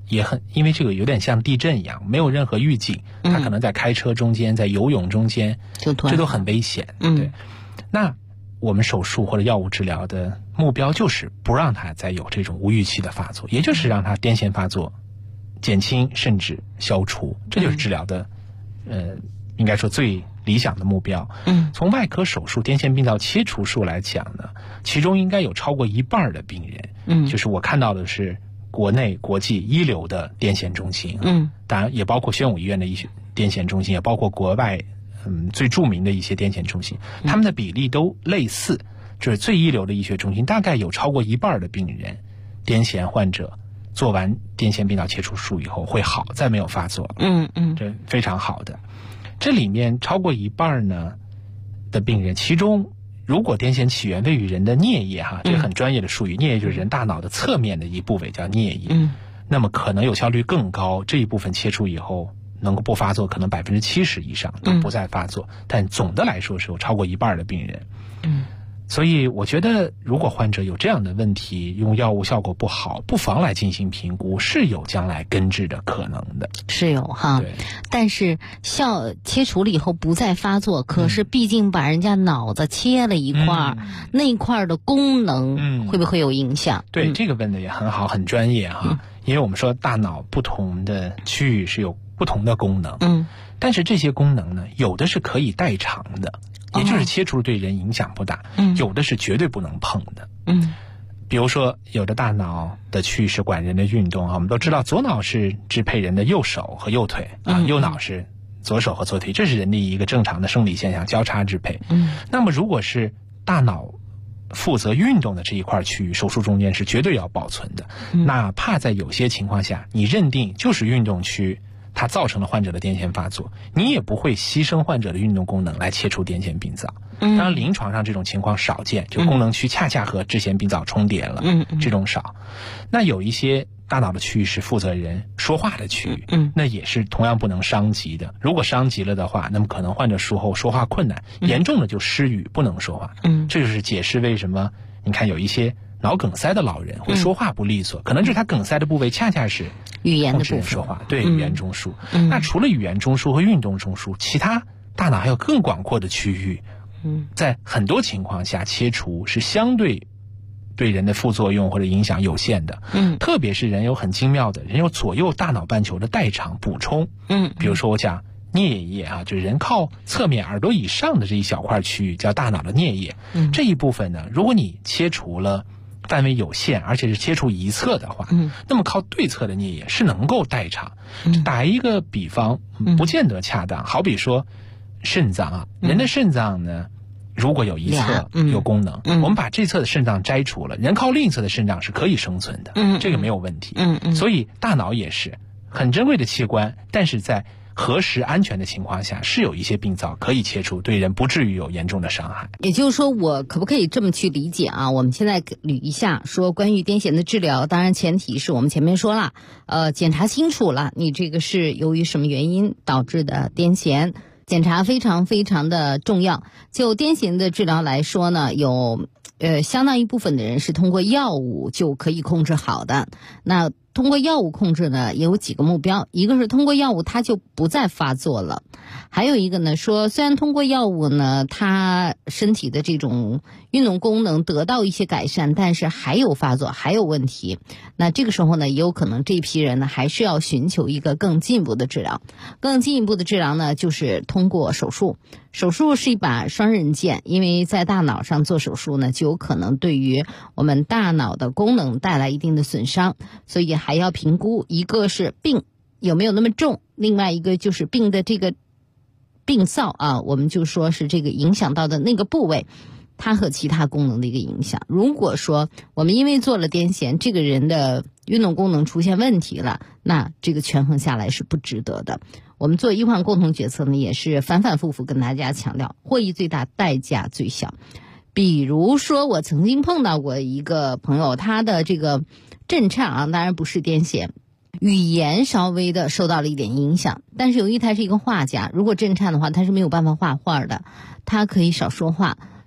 因为这个有点像地震一样，没有任何预警，他可能在开车中间，在游泳中间，这都很危险。对，那我们手术或者药物治疗的目标就是不让他再有这种无预期的发作，也就是让他癫痫发作减轻甚至消除，这就是治疗的应该说最理想的目标。从外科手术癫痫病灶切除术来讲呢，其中应该有超过一半的病人，就是我看到的是国内国际一流的癫痫中心，当然也包括宣武医院的一些癫痫中心，也包括国外最著名的一些癫痫中心，他们的比例都类似，就是最一流的医学中心大概有超过一半的病人癫痫患者做完癫痫病灶切除术以后会好，再没有发作。这非常好的。这里面超过一半呢的病人，其中如果癫痫起源位于人的颞叶这很专业的术语，颞叶就是人大脑的侧面的一部位叫颞叶，那么可能有效率更高，这一部分切除以后能够不发作，可能70%以上都不再发作，但总的来说是有超过一半的病人。所以我觉得如果患者有这样的问题，用药物效果不好，不妨来进行评估，是有将来根治的可能的。 是有哈，但是切除了以后不再发作，可是毕竟把人家脑子切了一块，那一块的功能会不会有影响？ 对，这个问的也很好，很专业哈。因为我们说大脑不同的区域是有不同的功能，但是这些功能呢，有的是可以代偿的，也就是切除对人影响不大，有的是绝对不能碰的。比如说有的大脑的区域是管人的运动，我们都知道左脑是支配人的右手和右腿，右脑是左手和左腿，这是人的一个正常的生理现象，交叉支配。那么如果是大脑负责运动的这一块区域，手术中间是绝对要保存的，哪怕在有些情况下你认定就是运动区它造成了患者的癫痫发作，你也不会牺牲患者的运动功能来切除癫痫病灶。当然临床上这种情况少见，就功能区恰恰和支痫病灶重叠了，这种少。那有一些大脑的区域是负责人说话的区域，那也是同样不能伤及的。如果伤及了的话，那么可能患者术后说话困难，严重的就失语不能说话。这就是解释为什么你看有一些脑梗塞的老人会说话不利索，可能就是他梗塞的部位恰恰是语言的部分说话，对，语言中枢。那除了语言中枢和运动中枢，其他大脑还有更广阔的区域，在很多情况下切除是相对对人的副作用或者影响有限的。特别是人有很精妙的，人有左右大脑半球的代偿补充。比如说我讲颞叶就是人靠侧面耳朵以上的这一小块区域叫大脑的颞叶。这一部分呢，如果你切除了范围有限，而且是切除一侧的话，那么靠对侧的颞叶是能够代偿。打一个比方不见得恰当，好比说肾脏人的肾脏呢，如果有一侧有功能，我们把这侧的肾脏摘除了，人靠另一侧的肾脏是可以生存的，这个没有问题。所以大脑也是很珍贵的器官，但是在核实安全的情况下，是有一些病灶可以切除，对人不至于有严重的伤害。 也就是说，我可不可以这么去理解我们现在捋一下，说关于癫痫的治疗，当然前提是我们前面说了，检查清楚了，你这个是由于什么原因导致的癫痫，检查非常非常的重要。就癫痫的治疗来说呢，有相当一部分的人是通过药物就可以控制好的。那通过药物控制呢，也有几个目标，一个是通过药物它就不再发作了，还有一个呢说，虽然通过药物呢，它身体的这种运动功能得到一些改善，但是还有发作，还有问题。那这个时候呢，也有可能这批人呢还是要寻求一个更进一步的治疗。更进一步的治疗呢，就是通过手术。手术是一把双刃剑，因为在大脑上做手术呢，就有可能对于我们大脑的功能带来一定的损伤，所以还要评估，一个是病有没有那么重，另外一个就是病的这个病灶我们就说是这个影响到的那个部位，它和其他功能的一个影响。如果说我们因为做了癫痫，这个人的运动功能出现问题了，那这个权衡下来是不值得的。我们做医患共同决策呢，也是反反复复跟大家强调，获益最大，代价最小。比如说我曾经碰到过一个朋友，他的这个震颤当然不是癫痫，语言稍微的受到了一点影响，但是由于他是一个画家，如果震颤的话他是没有办法画画的，他可以少说话，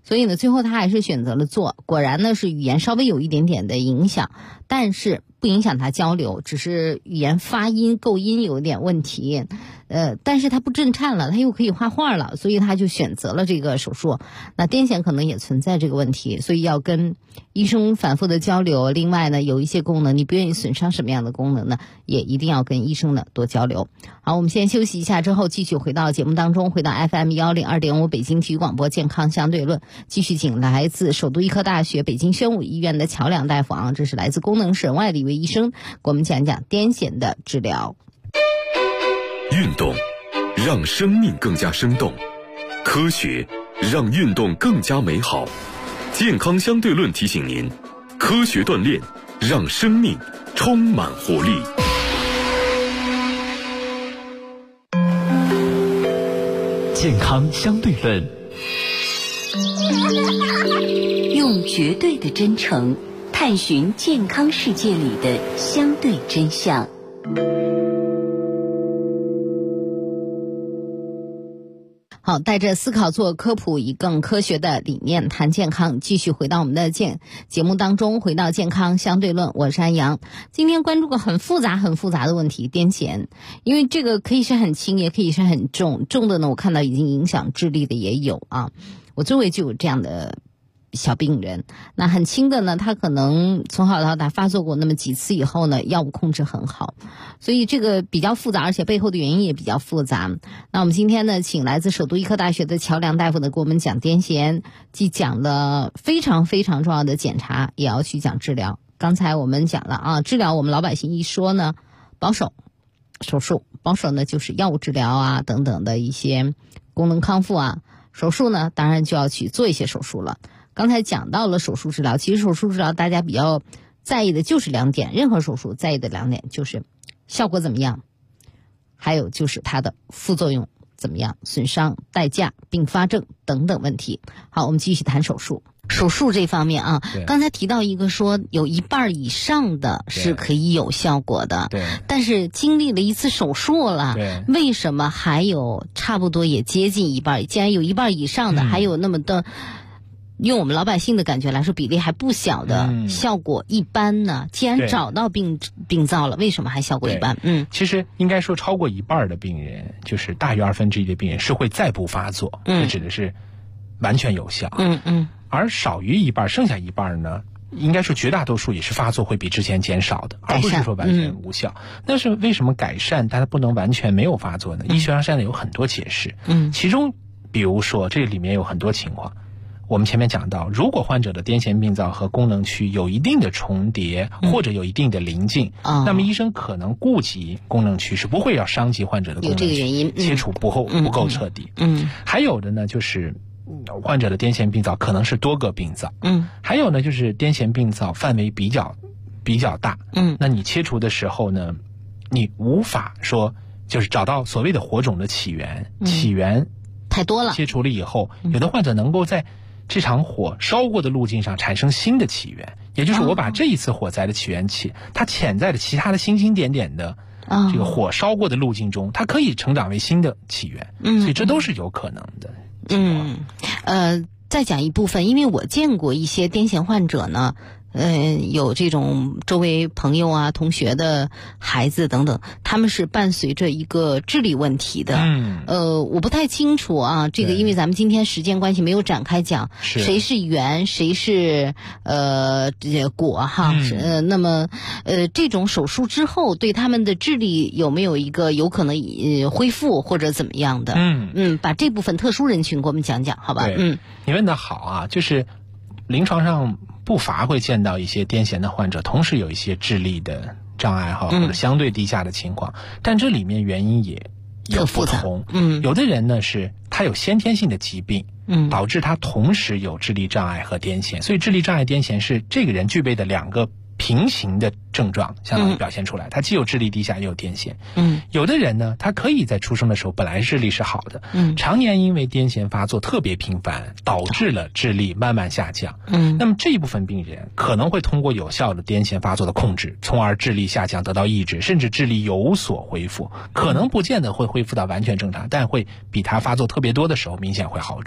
所以呢，最后他还是选择了做。果然呢，是语言稍微有一点点的影响，但是不影响他交流，只是语言发音构音有点问题。但是他不震颤了，他又可以画画了，所以他就选择了这个手术。那癫痫可能也存在这个问题，所以要跟医生反复的交流。另外呢，有一些功能你不愿意损伤什么样的功能呢，也一定要跟医生呢多交流。好，我们先休息一下，之后继续回到节目当中，回到 FM102.5 北京体育广播健康相对论，继续请来自首都医科大学北京宣武医院的乔梁大夫啊，这是来自功能省外的一位医生，给我们讲讲癫痫的治疗。 运动让生命更加生动，科学让运动更加美好。健康相对论提醒您，科学锻炼让生命充满活力。 健康相对论， 用绝对的真诚探寻健康世界里的相对真相。 好，带着思考做科普，以更科学的理念谈健康，继续回到我们的节目当中，回到健康相对论，我是安阳。今天关注个很复杂的问题，癫痫。因为这个可以是很轻，也可以是很重，重的呢我看到已经影响智力的也有啊。我周围就有这样的小病人。那很轻的呢，他可能从小到大发作过那么几次以后呢，药物控制很好，所以这个比较复杂，而且背后的原因也比较复杂。那我们今天呢，请来自首都医科大学的乔梁大夫呢，给我们讲癫痫，既讲了非常非常重要的检查，也要去讲治疗。刚才我们讲了啊，治疗我们老百姓一说呢，保守手术，保守呢就是药物治疗啊等等的一些功能康复啊，手术呢当然就要去做一些手术了。刚才讲到了手术治疗，其实手术治疗大家比较在意的就是两点，任何手术在意的两点就是效果怎么样，还有就是它的副作用怎么样，损伤、代价、并发症等等问题。好，我们继续谈手术。手术这方面啊，刚才提到一个说有一半以上的是可以有效果的，对，但是经历了一次手术了，为什么还有差不多也接近一半？既然有一半以上的，还有那么的用我们老百姓的感觉来说比例还不小的效果一般呢？既然找到病灶了，为什么还效果一般？ 其实应该说超过一半的病人，就是大于1/2的病人是会再不发作，这指的是完全有效。而少于一半，剩下一半呢，应该说绝大多数也是发作会比之前减少的，而不是说完全无效。那是为什么改善但它不能完全没有发作呢？医学上现在有很多解释，其中比如说这里面有很多情况。我们前面讲到，如果患者的癫痫病灶和功能区有一定的重叠，或者有一定的临近，那么医生可能顾及功能区，是不会要伤及患者的功能区，有这个原因，切除不够彻底。还有的呢，就是患者的癫痫病灶可能是多个病灶，还有呢，就是癫痫病灶范围比较大，那你切除的时候呢，你无法说就是找到所谓的火种的起源太多了， 切除了以后，有的患者能够在这场火烧过的路径上产生新的起源，也就是我把这一次火灾的起源它潜在的其他的星星点点的这个火烧过的路径中，它可以成长为新的起源，所以这都是有可能的。 再讲一部分，因为我见过一些癫痫患者呢，有这种周围朋友啊、同学的孩子等等，他们是伴随着一个智力问题的。我不太清楚啊，这个因为咱们今天时间关系没有展开讲谁是缘，谁是果哈。那么这种手术之后对他们的智力有没有一个有可能恢复或者怎么样的？把这部分特殊人群给我们讲讲，好吧？ 你问的好啊，就是临床上不乏会见到一些癫痫的患者，同时有一些智力的障碍或者相对低下的情况，但这里面原因也有不同。有的人呢是他有先天性的疾病，导致他同时有智力障碍和癫痫，所以智力障碍癫痫是这个人具备的两个平行的症状相当于表现出来，他既有智力低下也有癫痫。有的人呢，他可以在出生的时候本来智力是好的，常年因为癫痫发作特别频繁，导致了智力慢慢下降。那么这一部分病人可能会通过有效的癫痫发作的控制，从而智力下降得到抑制，甚至智力有所恢复，可能不见得会恢复到完全正常，但会比他发作特别多的时候明显会好转。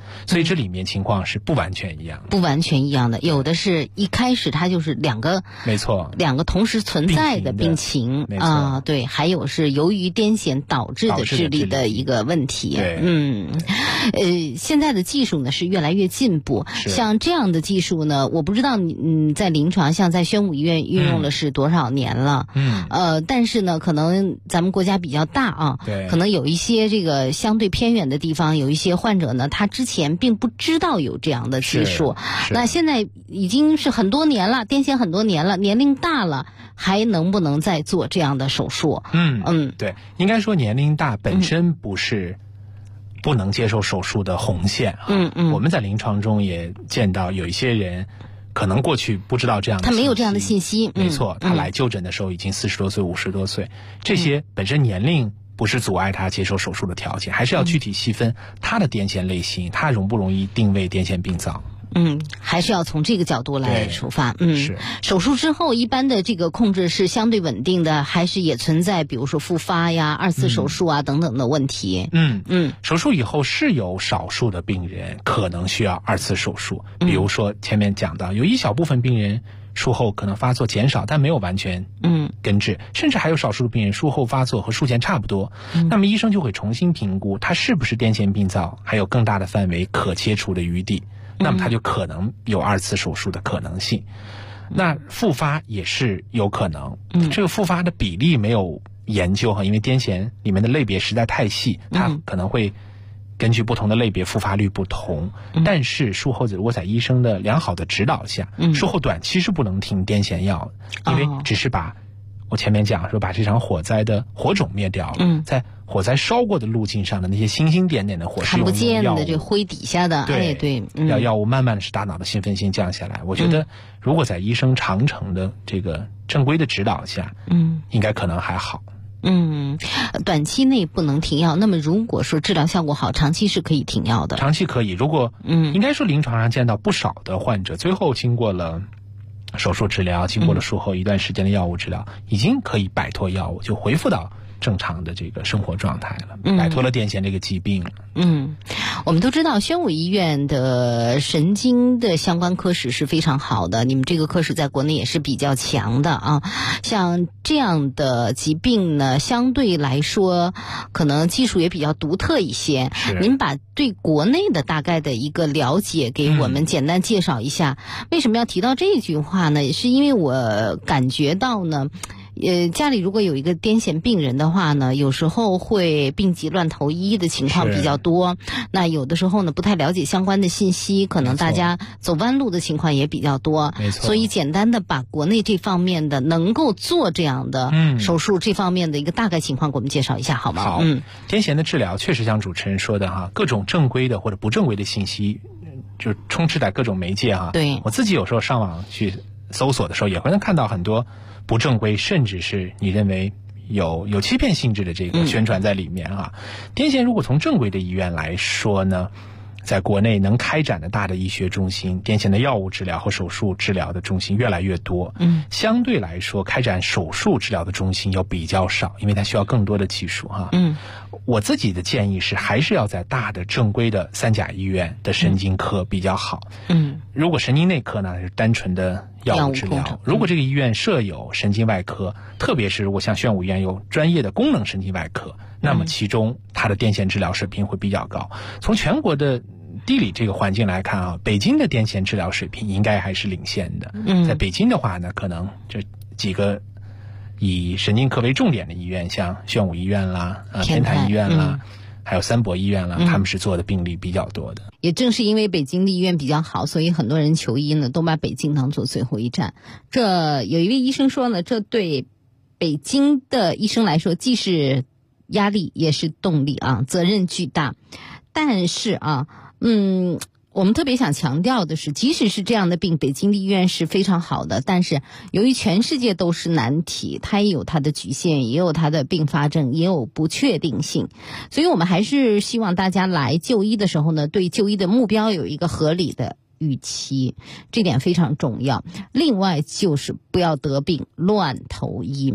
所以这里面情况是不完全一样的。 不完全一样的，有的是一开始它就是两个同时存在的病情啊，对，还有是由于癫痫导致的智力的一个问题。现在的技术呢是越来越进步，像这样的技术呢，我不知道在临床像在宣武医院运用了是多少年了，但是呢，可能咱们国家比较大啊，可能有一些这个相对偏远的地方，有一些患者呢，他之前并不知道有这样的技术，那现在已经是很多年了，癫痫很多年了，年龄大了，还能不能再做这样的手术？ 对，应该说年龄大本身不是不能接受手术的红线。我们在临床中也见到有一些人可能过去不知道这样的信息， 他没有这样的信息， 没错，他来就诊的时候已经40多岁、50多岁，这些本身年龄不是阻碍他接受手术的条件，还是要具体细分他的癫痫类型，他容不容易定位癫痫病灶。 还是要从这个角度来出发。是手术之后一般的这个控制是相对稳定的，还是也存在比如说复发呀、2次手术啊等等的问题？ 手术以后是有少数的病人可能需要2次手术，比如说前面讲到有一小部分病人术后可能发作减少，但没有完全根治，甚至还有少数的病人术后发作和术前差不多，那么医生就会重新评估他是不是癫痫病灶，还有更大的范围可切除的余地，那么他就可能有2次手术的可能性。那复发也是有可能，这个复发的比例没有研究因为癫痫里面的类别实在太细，它可能会根据不同的类别复发率不同，但是术后如果在医生的良好的指导下，术后短期是不能停癫痫药的，因为只是把我前面讲说把这场火灾的火种灭掉了，在火灾烧过的路径上的那些星星点点的火是用看不见的这灰底下的， 药物慢慢的使大脑的兴奋性降下来。我觉得如果在医生长程的这个正规的指导下，应该可能还好。 短期内不能停药，那么如果说治疗效果好，长期是可以停药的。 长期可以，如果应该说临床上见到不少的患者，最后经过了手术治疗，经过了术后一段时间的药物治疗，已经可以摆脱药物，就恢复到正常的这个生活状态了，摆脱了癫痫这个疾病了。 我们都知道宣武医院的神经的相关科室是非常好的，你们这个科室在国内也是比较强的啊。像这样的疾病呢，相对来说可能技术也比较独特一些。您把对国内的大概的一个了解给我们简单介绍一下。为什么要提到这句话呢？也是因为我感觉到呢，家里如果有一个癫痫病人的话呢，有时候会病急乱投医的情况比较多，那有的时候呢不太了解相关的信息，可能大家走弯路的情况也比较多。所以简单的把国内这方面的能够做这样的手术这方面的一个大概情况给我们介绍一下好吗？ 好，癫痫的治疗确实像主持人说的各种正规的或者不正规的信息就充斥在各种媒介对， 我自己有时候上网去搜索的时候也会能看到很多不正规，甚至是你认为有欺骗性质的这个宣传在里面癫痫如果从正规的医院来说呢，在国内能开展的大的医学中心，癫痫的药物治疗和手术治疗的中心越来越多。相对来说开展手术治疗的中心要比较少，因为它需要更多的技术我自己的建议是还是要在大的正规的3甲医院的神经科比较好。如果神经内科呢是单纯的药物治疗，如果这个医院设有神经外科，特别是如果像宣武医院有专业的功能神经外科，那么其中它的癫痫治疗水平会比较高。从全国的地理这个环境来看北京的癫痫治疗水平应该还是领先的。在北京的话呢，可能这几个以神经科为重点的医院，像宣武医院啦、天坛医院啦，还有三博医院啦，他们是做的病例比较多的。 也正是因为北京的医院比较好，所以很多人求医呢都把北京当做最后一站。这有一位医生说呢，这对北京的医生来说既是压力也是动力责任巨大。但是我们特别想强调的是，即使是这样的病，北京的医院是非常好的，但是由于全世界都是难题，它也有它的局限，也有它的并发症，也有不确定性，所以我们还是希望大家来就医的时候呢，对就医的目标有一个合理的预期，这点非常重要。另外就是不要得病乱投医。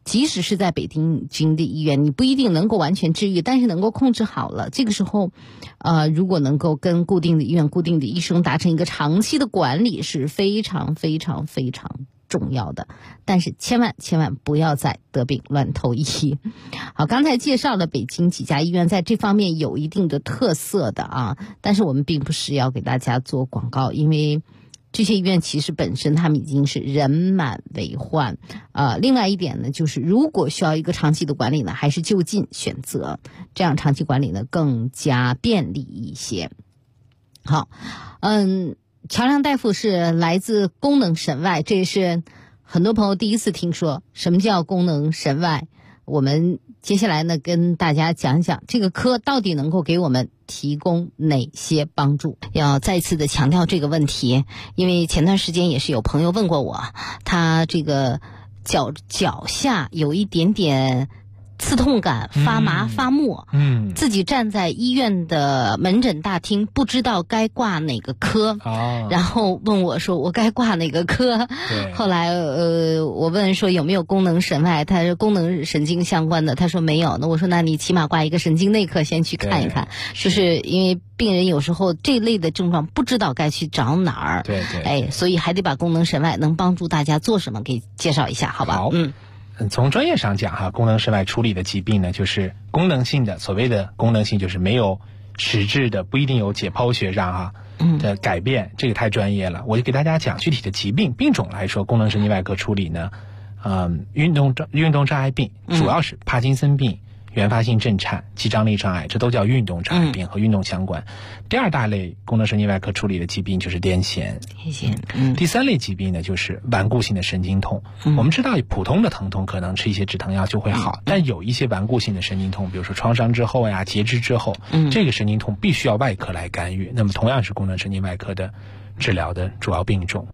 即使是在北京的医院，你不一定能够完全治愈，但是能够控制好了。这个时候，如果能够跟固定的医院、固定的医生达成一个长期的管理，是非常非常非常重要的。但是千万不要再得病乱投医。好，刚才介绍了北京几家医院在这方面有一定的特色的啊，但是我们并不是要给大家做广告，因为这些医院其实本身他们已经是人满为患。另外一点呢，就是如果需要一个长期的管理呢，还是就近选择，这样长期管理呢更加便利一些。好，乔梁大夫是来自功能神外，这是很多朋友第一次听说什么叫功能神外。我们接下来呢跟大家讲讲这个科到底能够给我们提供哪些帮助。要再次的强调这个问题，因为前段时间也是有朋友问过我，他这个脚下有一点点刺痛感，发麻发木，自己站在医院的门诊大厅，不知道该挂哪个科，然后问我说我该挂哪个科。后来我问说有没有功能神外，他说功能神经相关的，他说没有。那我说那你起码挂一个神经内科先去看一看，就是因为病人有时候这类的症状不知道该去找哪儿，所以还得把功能神外能帮助大家做什么给介绍一下，好吧？ 好，从专业上讲哈，功能神外处理的疾病呢，就是功能性的，所谓的功能性就是没有实质的，不一定有解剖学上的改变，这个太专业了。我就给大家讲具体的疾病病种来说，功能神经外科处理呢，运动障碍病，主要是帕金森病、原发性震颤、肌张力障碍，这都叫运动障碍病，和运动相关。第二大类功能神经外科处理的疾病就是癫痫。第三类疾病呢，就是顽固性的神经痛。我们知道普通的疼痛可能吃一些止疼药就会好，但有一些顽固性的神经痛，比如说创伤之后呀、截肢之后，这个神经痛必须要外科来干预。那么同样是功能神经外科的治疗的主要病种。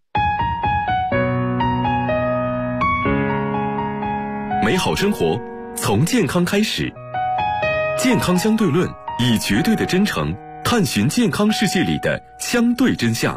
美好生活从健康开始，健康相对论以绝对的真诚探寻健康世界里的相对真相。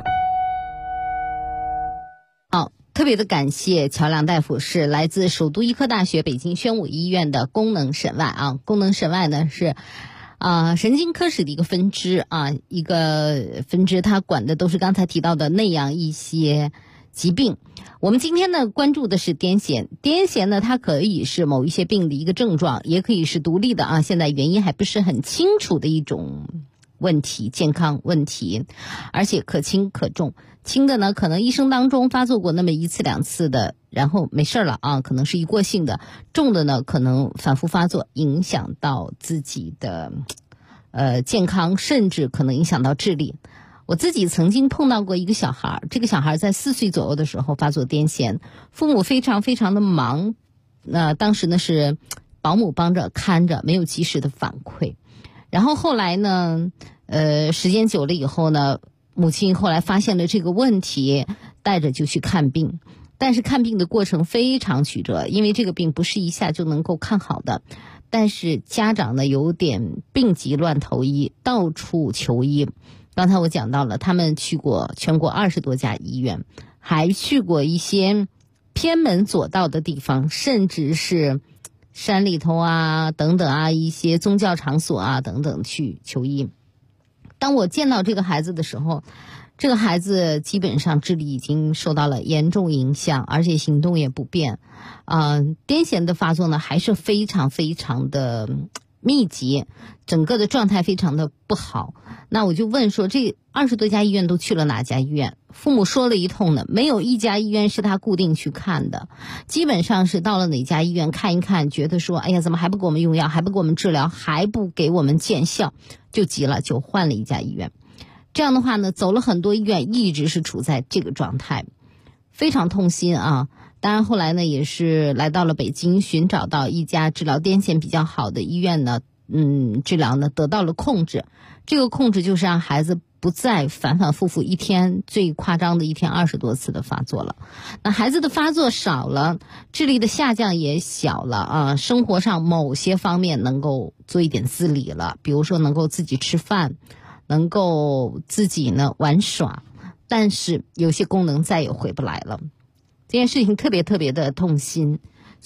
好，特别的感谢乔梁大夫，是来自首都医科大学北京宣武医院的功能神外啊。功能神外呢是神经科室的一个分支啊，一个分支，它管的都是刚才提到的那样一些疾病。我们今天呢关注的是癫痫。癫痫呢它可以是某一些病的一个症状，也可以是独立的啊，现在原因还不是很清楚的一种问题，健康问题，而且可轻可重。轻的呢可能一生当中发作过那么一次两次的，然后没事了啊，可能是一过性的。重的呢可能反复发作，影响到自己的健康，甚至可能影响到智力。我自己曾经碰到过一个小孩，这个小孩在4岁左右的时候发作癫痫，父母非常非常的忙，当时呢是保姆帮着看着，没有及时的反馈。然后后来呢时间久了以后呢，母亲后来发现了这个问题，带着就去看病。但是看病的过程非常曲折，因为这个病不是一下就能够看好的。但是家长呢有点病急乱投医，到处求医。刚才我讲到了，他们去过全国20多家医院，还去过一些偏门左道的地方，甚至是山里头啊等等啊，一些宗教场所啊等等去求医。当我见到这个孩子的时候，这个孩子基本上智力已经受到了严重影响，而且行动也不便。癫痫的发作呢还是非常非常的密集，整个的状态非常的不好。那我就问说，这20多家医院都去了哪家医院？父母说了一通呢，没有一家医院是他固定去看的，基本上是到了哪家医院看一看，觉得说哎呀怎么还不给我们用药，还不给我们治疗，还不给我们见效，就急了，就换了一家医院。这样的话呢，走了很多医院，一直是处在这个状态，非常痛心啊。当然后来呢也是来到了北京，寻找到一家治疗癫痫比较好的医院呢，治疗呢得到了控制。这个控制就是让孩子不再反反复复，一天最夸张的一天20多次的发作了。那孩子的发作少了，智力的下降也小了啊，生活上某些方面能够做一点自理了，比如说能够自己吃饭，能够自己呢玩耍，但是有些功能再也回不来了。这件事情特别特别的痛心，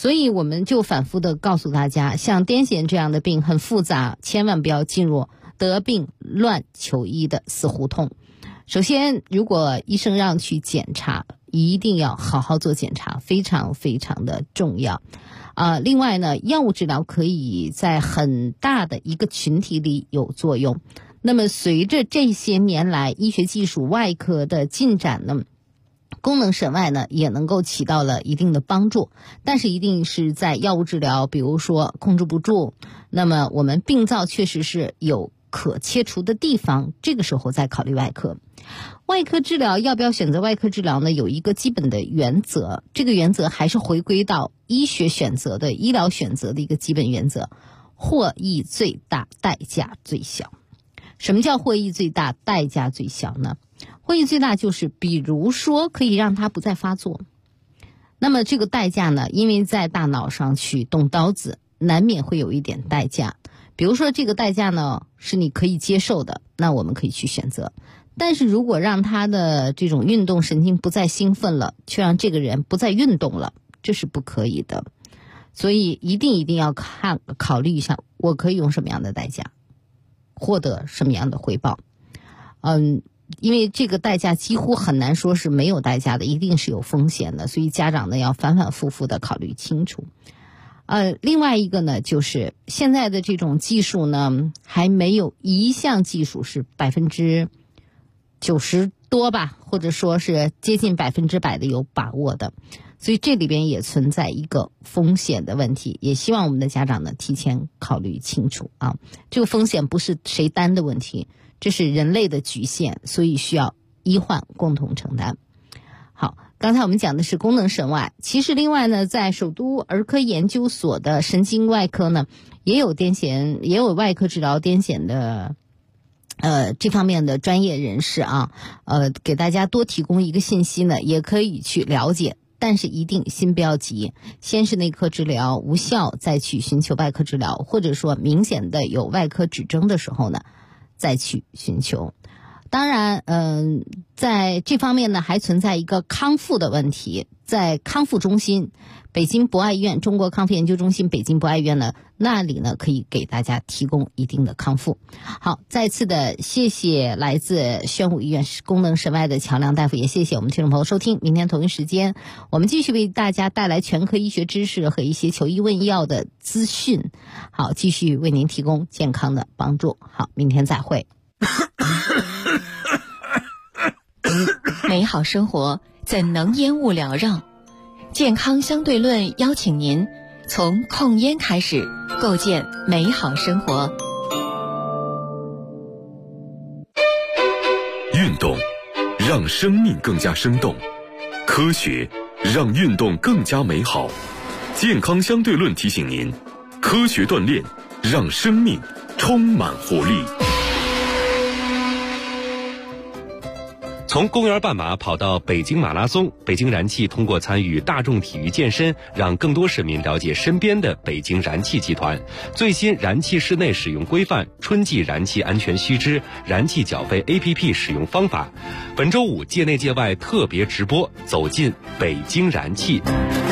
所以我们就反复的告诉大家，像癫痫这样的病很复杂，千万不要进入得病乱求医的死胡同。首先，如果医生让去检查，一定要好好做检查，非常非常的重要。另外呢，药物治疗可以在很大的一个群体里有作用。那么随着这些年来医学技术外科的进展呢，功能审外呢也能够起到了一定的帮助，但是一定是在药物治疗，比如说控制不住，那么我们病灶确实是有可切除的地方，这个时候再考虑外科。外科治疗要不要选择外科治疗呢？有一个基本的原则，这个原则还是回归到医学选择的医疗选择的一个基本原则：获益最大，代价最小。什么叫获益最大，代价最小呢？获益最大就是比如说可以让它不再发作，那么这个代价呢，因为在大脑上去动刀子，难免会有一点代价。比如说这个代价呢是你可以接受的，那我们可以去选择。但是如果让他的这种运动神经不再兴奋了，却让这个人不再运动了，这是不可以的。所以一定要考虑一下，我可以用什么样的代价获得什么样的回报。因为这个代价几乎很难说是没有代价的，一定是有风险的，所以家长呢要反反复复的考虑清楚。另外一个呢，就是现在的这种技术呢，还没有一项技术是90%多吧，或者说是接近100%的有把握的，所以这里边也存在一个风险的问题，也希望我们的家长呢提前考虑清楚啊。这个风险不是谁担的问题，这是人类的局限，所以需要医患共同承担。好，刚才我们讲的是功能审外，其实另外呢，在首都儿科研究所的神经外科呢，也有癫痫，也有外科治疗癫痫的这方面的专业人士啊，给大家多提供一个信息呢，也可以去了解。但是一定心不要急，先是内科治疗无效，再去寻求外科治疗，或者说明显的有外科指征的时候呢，再去寻求。当然，在这方面呢，还存在一个康复的问题。在康复中心，北京博爱医院中国康复研究中心北京博爱医院呢，那里呢可以给大家提供一定的康复。好，再次的谢谢来自宣武医院功能审外的乔亮大夫，也谢谢我们听众朋友收听。明天同一时间，我们继续为大家带来全科医学知识和一些求医问医药的资讯。好，继续为您提供健康的帮助。好，明天再会。 美好生活怎能烟雾缭绕？健康相对论邀请您从控烟开始，构建美好生活。 运动让生命更加生动，科学让运动更加美好。健康相对论提醒您，科学锻炼让生命充满活力。 从公园半马跑到北京马拉松，北京燃气通过参与大众体育健身，让更多市民了解身边的北京燃气集团。最新燃气室内使用规范、春季燃气安全须知、燃气缴费 APP 使用方法。本周五界内界外特别直播，走进北京燃气。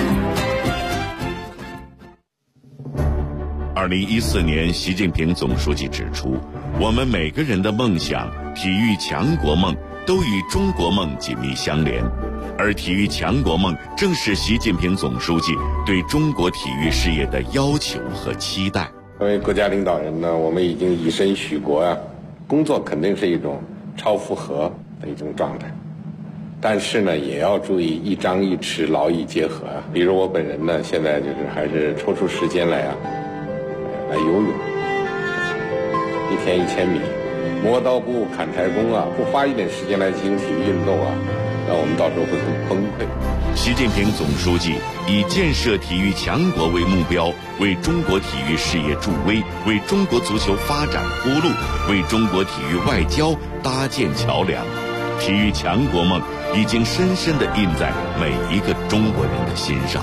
2014年，习近平总书记指出，我们每个人的梦想、体育强国梦都与中国梦紧密相连，而体育强国梦正是习近平总书记对中国体育事业的要求和期待。 作为国家领导人呢，我们已经以身许国啊，工作肯定是一种超负荷的一种状态，但是呢，也要注意一张一弛，劳逸结合啊。比如我本人呢，现在就是还是抽出时间来游泳，一天1000米。磨刀不误砍柴工啊，不花一点时间来进行体育运动啊，那我们到时候会很崩溃。 习近平总书记以建设体育强国为目标，为中国体育事业助威，为中国足球发展铺路，为中国体育外交搭建桥梁。体育强国梦已经深深地印在每一个中国人的心上。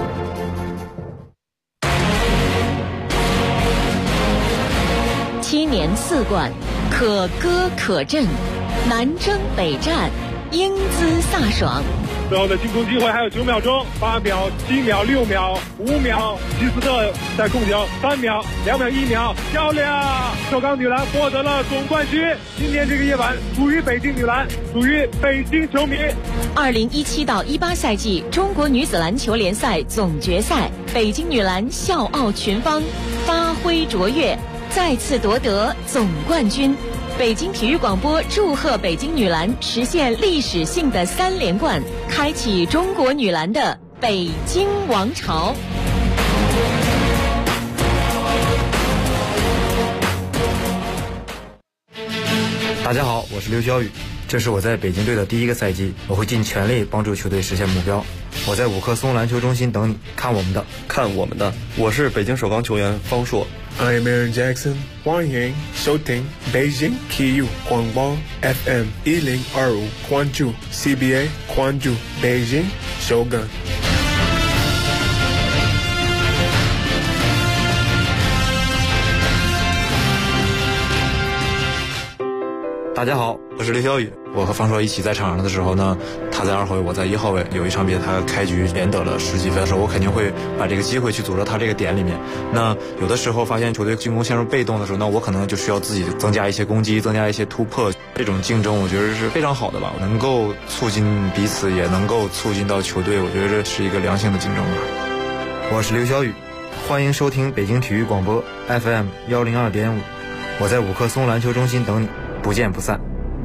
7年4冠，可歌可震，南征北战，英姿飒爽。 最后的进攻机会还有9秒钟，8秒、7秒、6秒、5秒，吉斯特在控球，3秒、2秒、1秒，漂亮！首钢女篮获得了总冠军。今天这个夜晚属于北京女篮，属于北京球迷。 2017到18赛季中国女子篮球联赛总决赛，北京女篮笑傲群芳，发挥卓越，再次夺得总冠军。北京体育广播祝贺北京女篮实现历史性的3连冠，开启中国女篮的北京王朝。 大家好，我是刘晓宇，这是我在北京队的第1个赛季，我会尽全力帮助球队实现目标。我在五棵松篮球中心等你，看我们的。 我是北京首钢球员方硕。 I am Aaron Jackson， 欢迎收听北京体育广播 FM 1025，关注 CBA， 关注北京首钢。 大家好，我是刘晓宇。我和方硕一起在场上的时候呢，他在2号位，我在1号位。有一场比赛，他开局连得了10几分的时候，我肯定会把这个机会去组织他这个点里面。那有的时候发现球队进攻陷入被动的时候，那我可能就需要自己增加一些攻击，增加一些突破。这种竞争，我觉得是非常好的吧，能够促进彼此，也能够促进到球队。我觉得这是一个良性的竞争吧。我是刘晓宇，欢迎收听北京体育广播 FM 102.5，我在五棵松篮球中心等你，不见不散。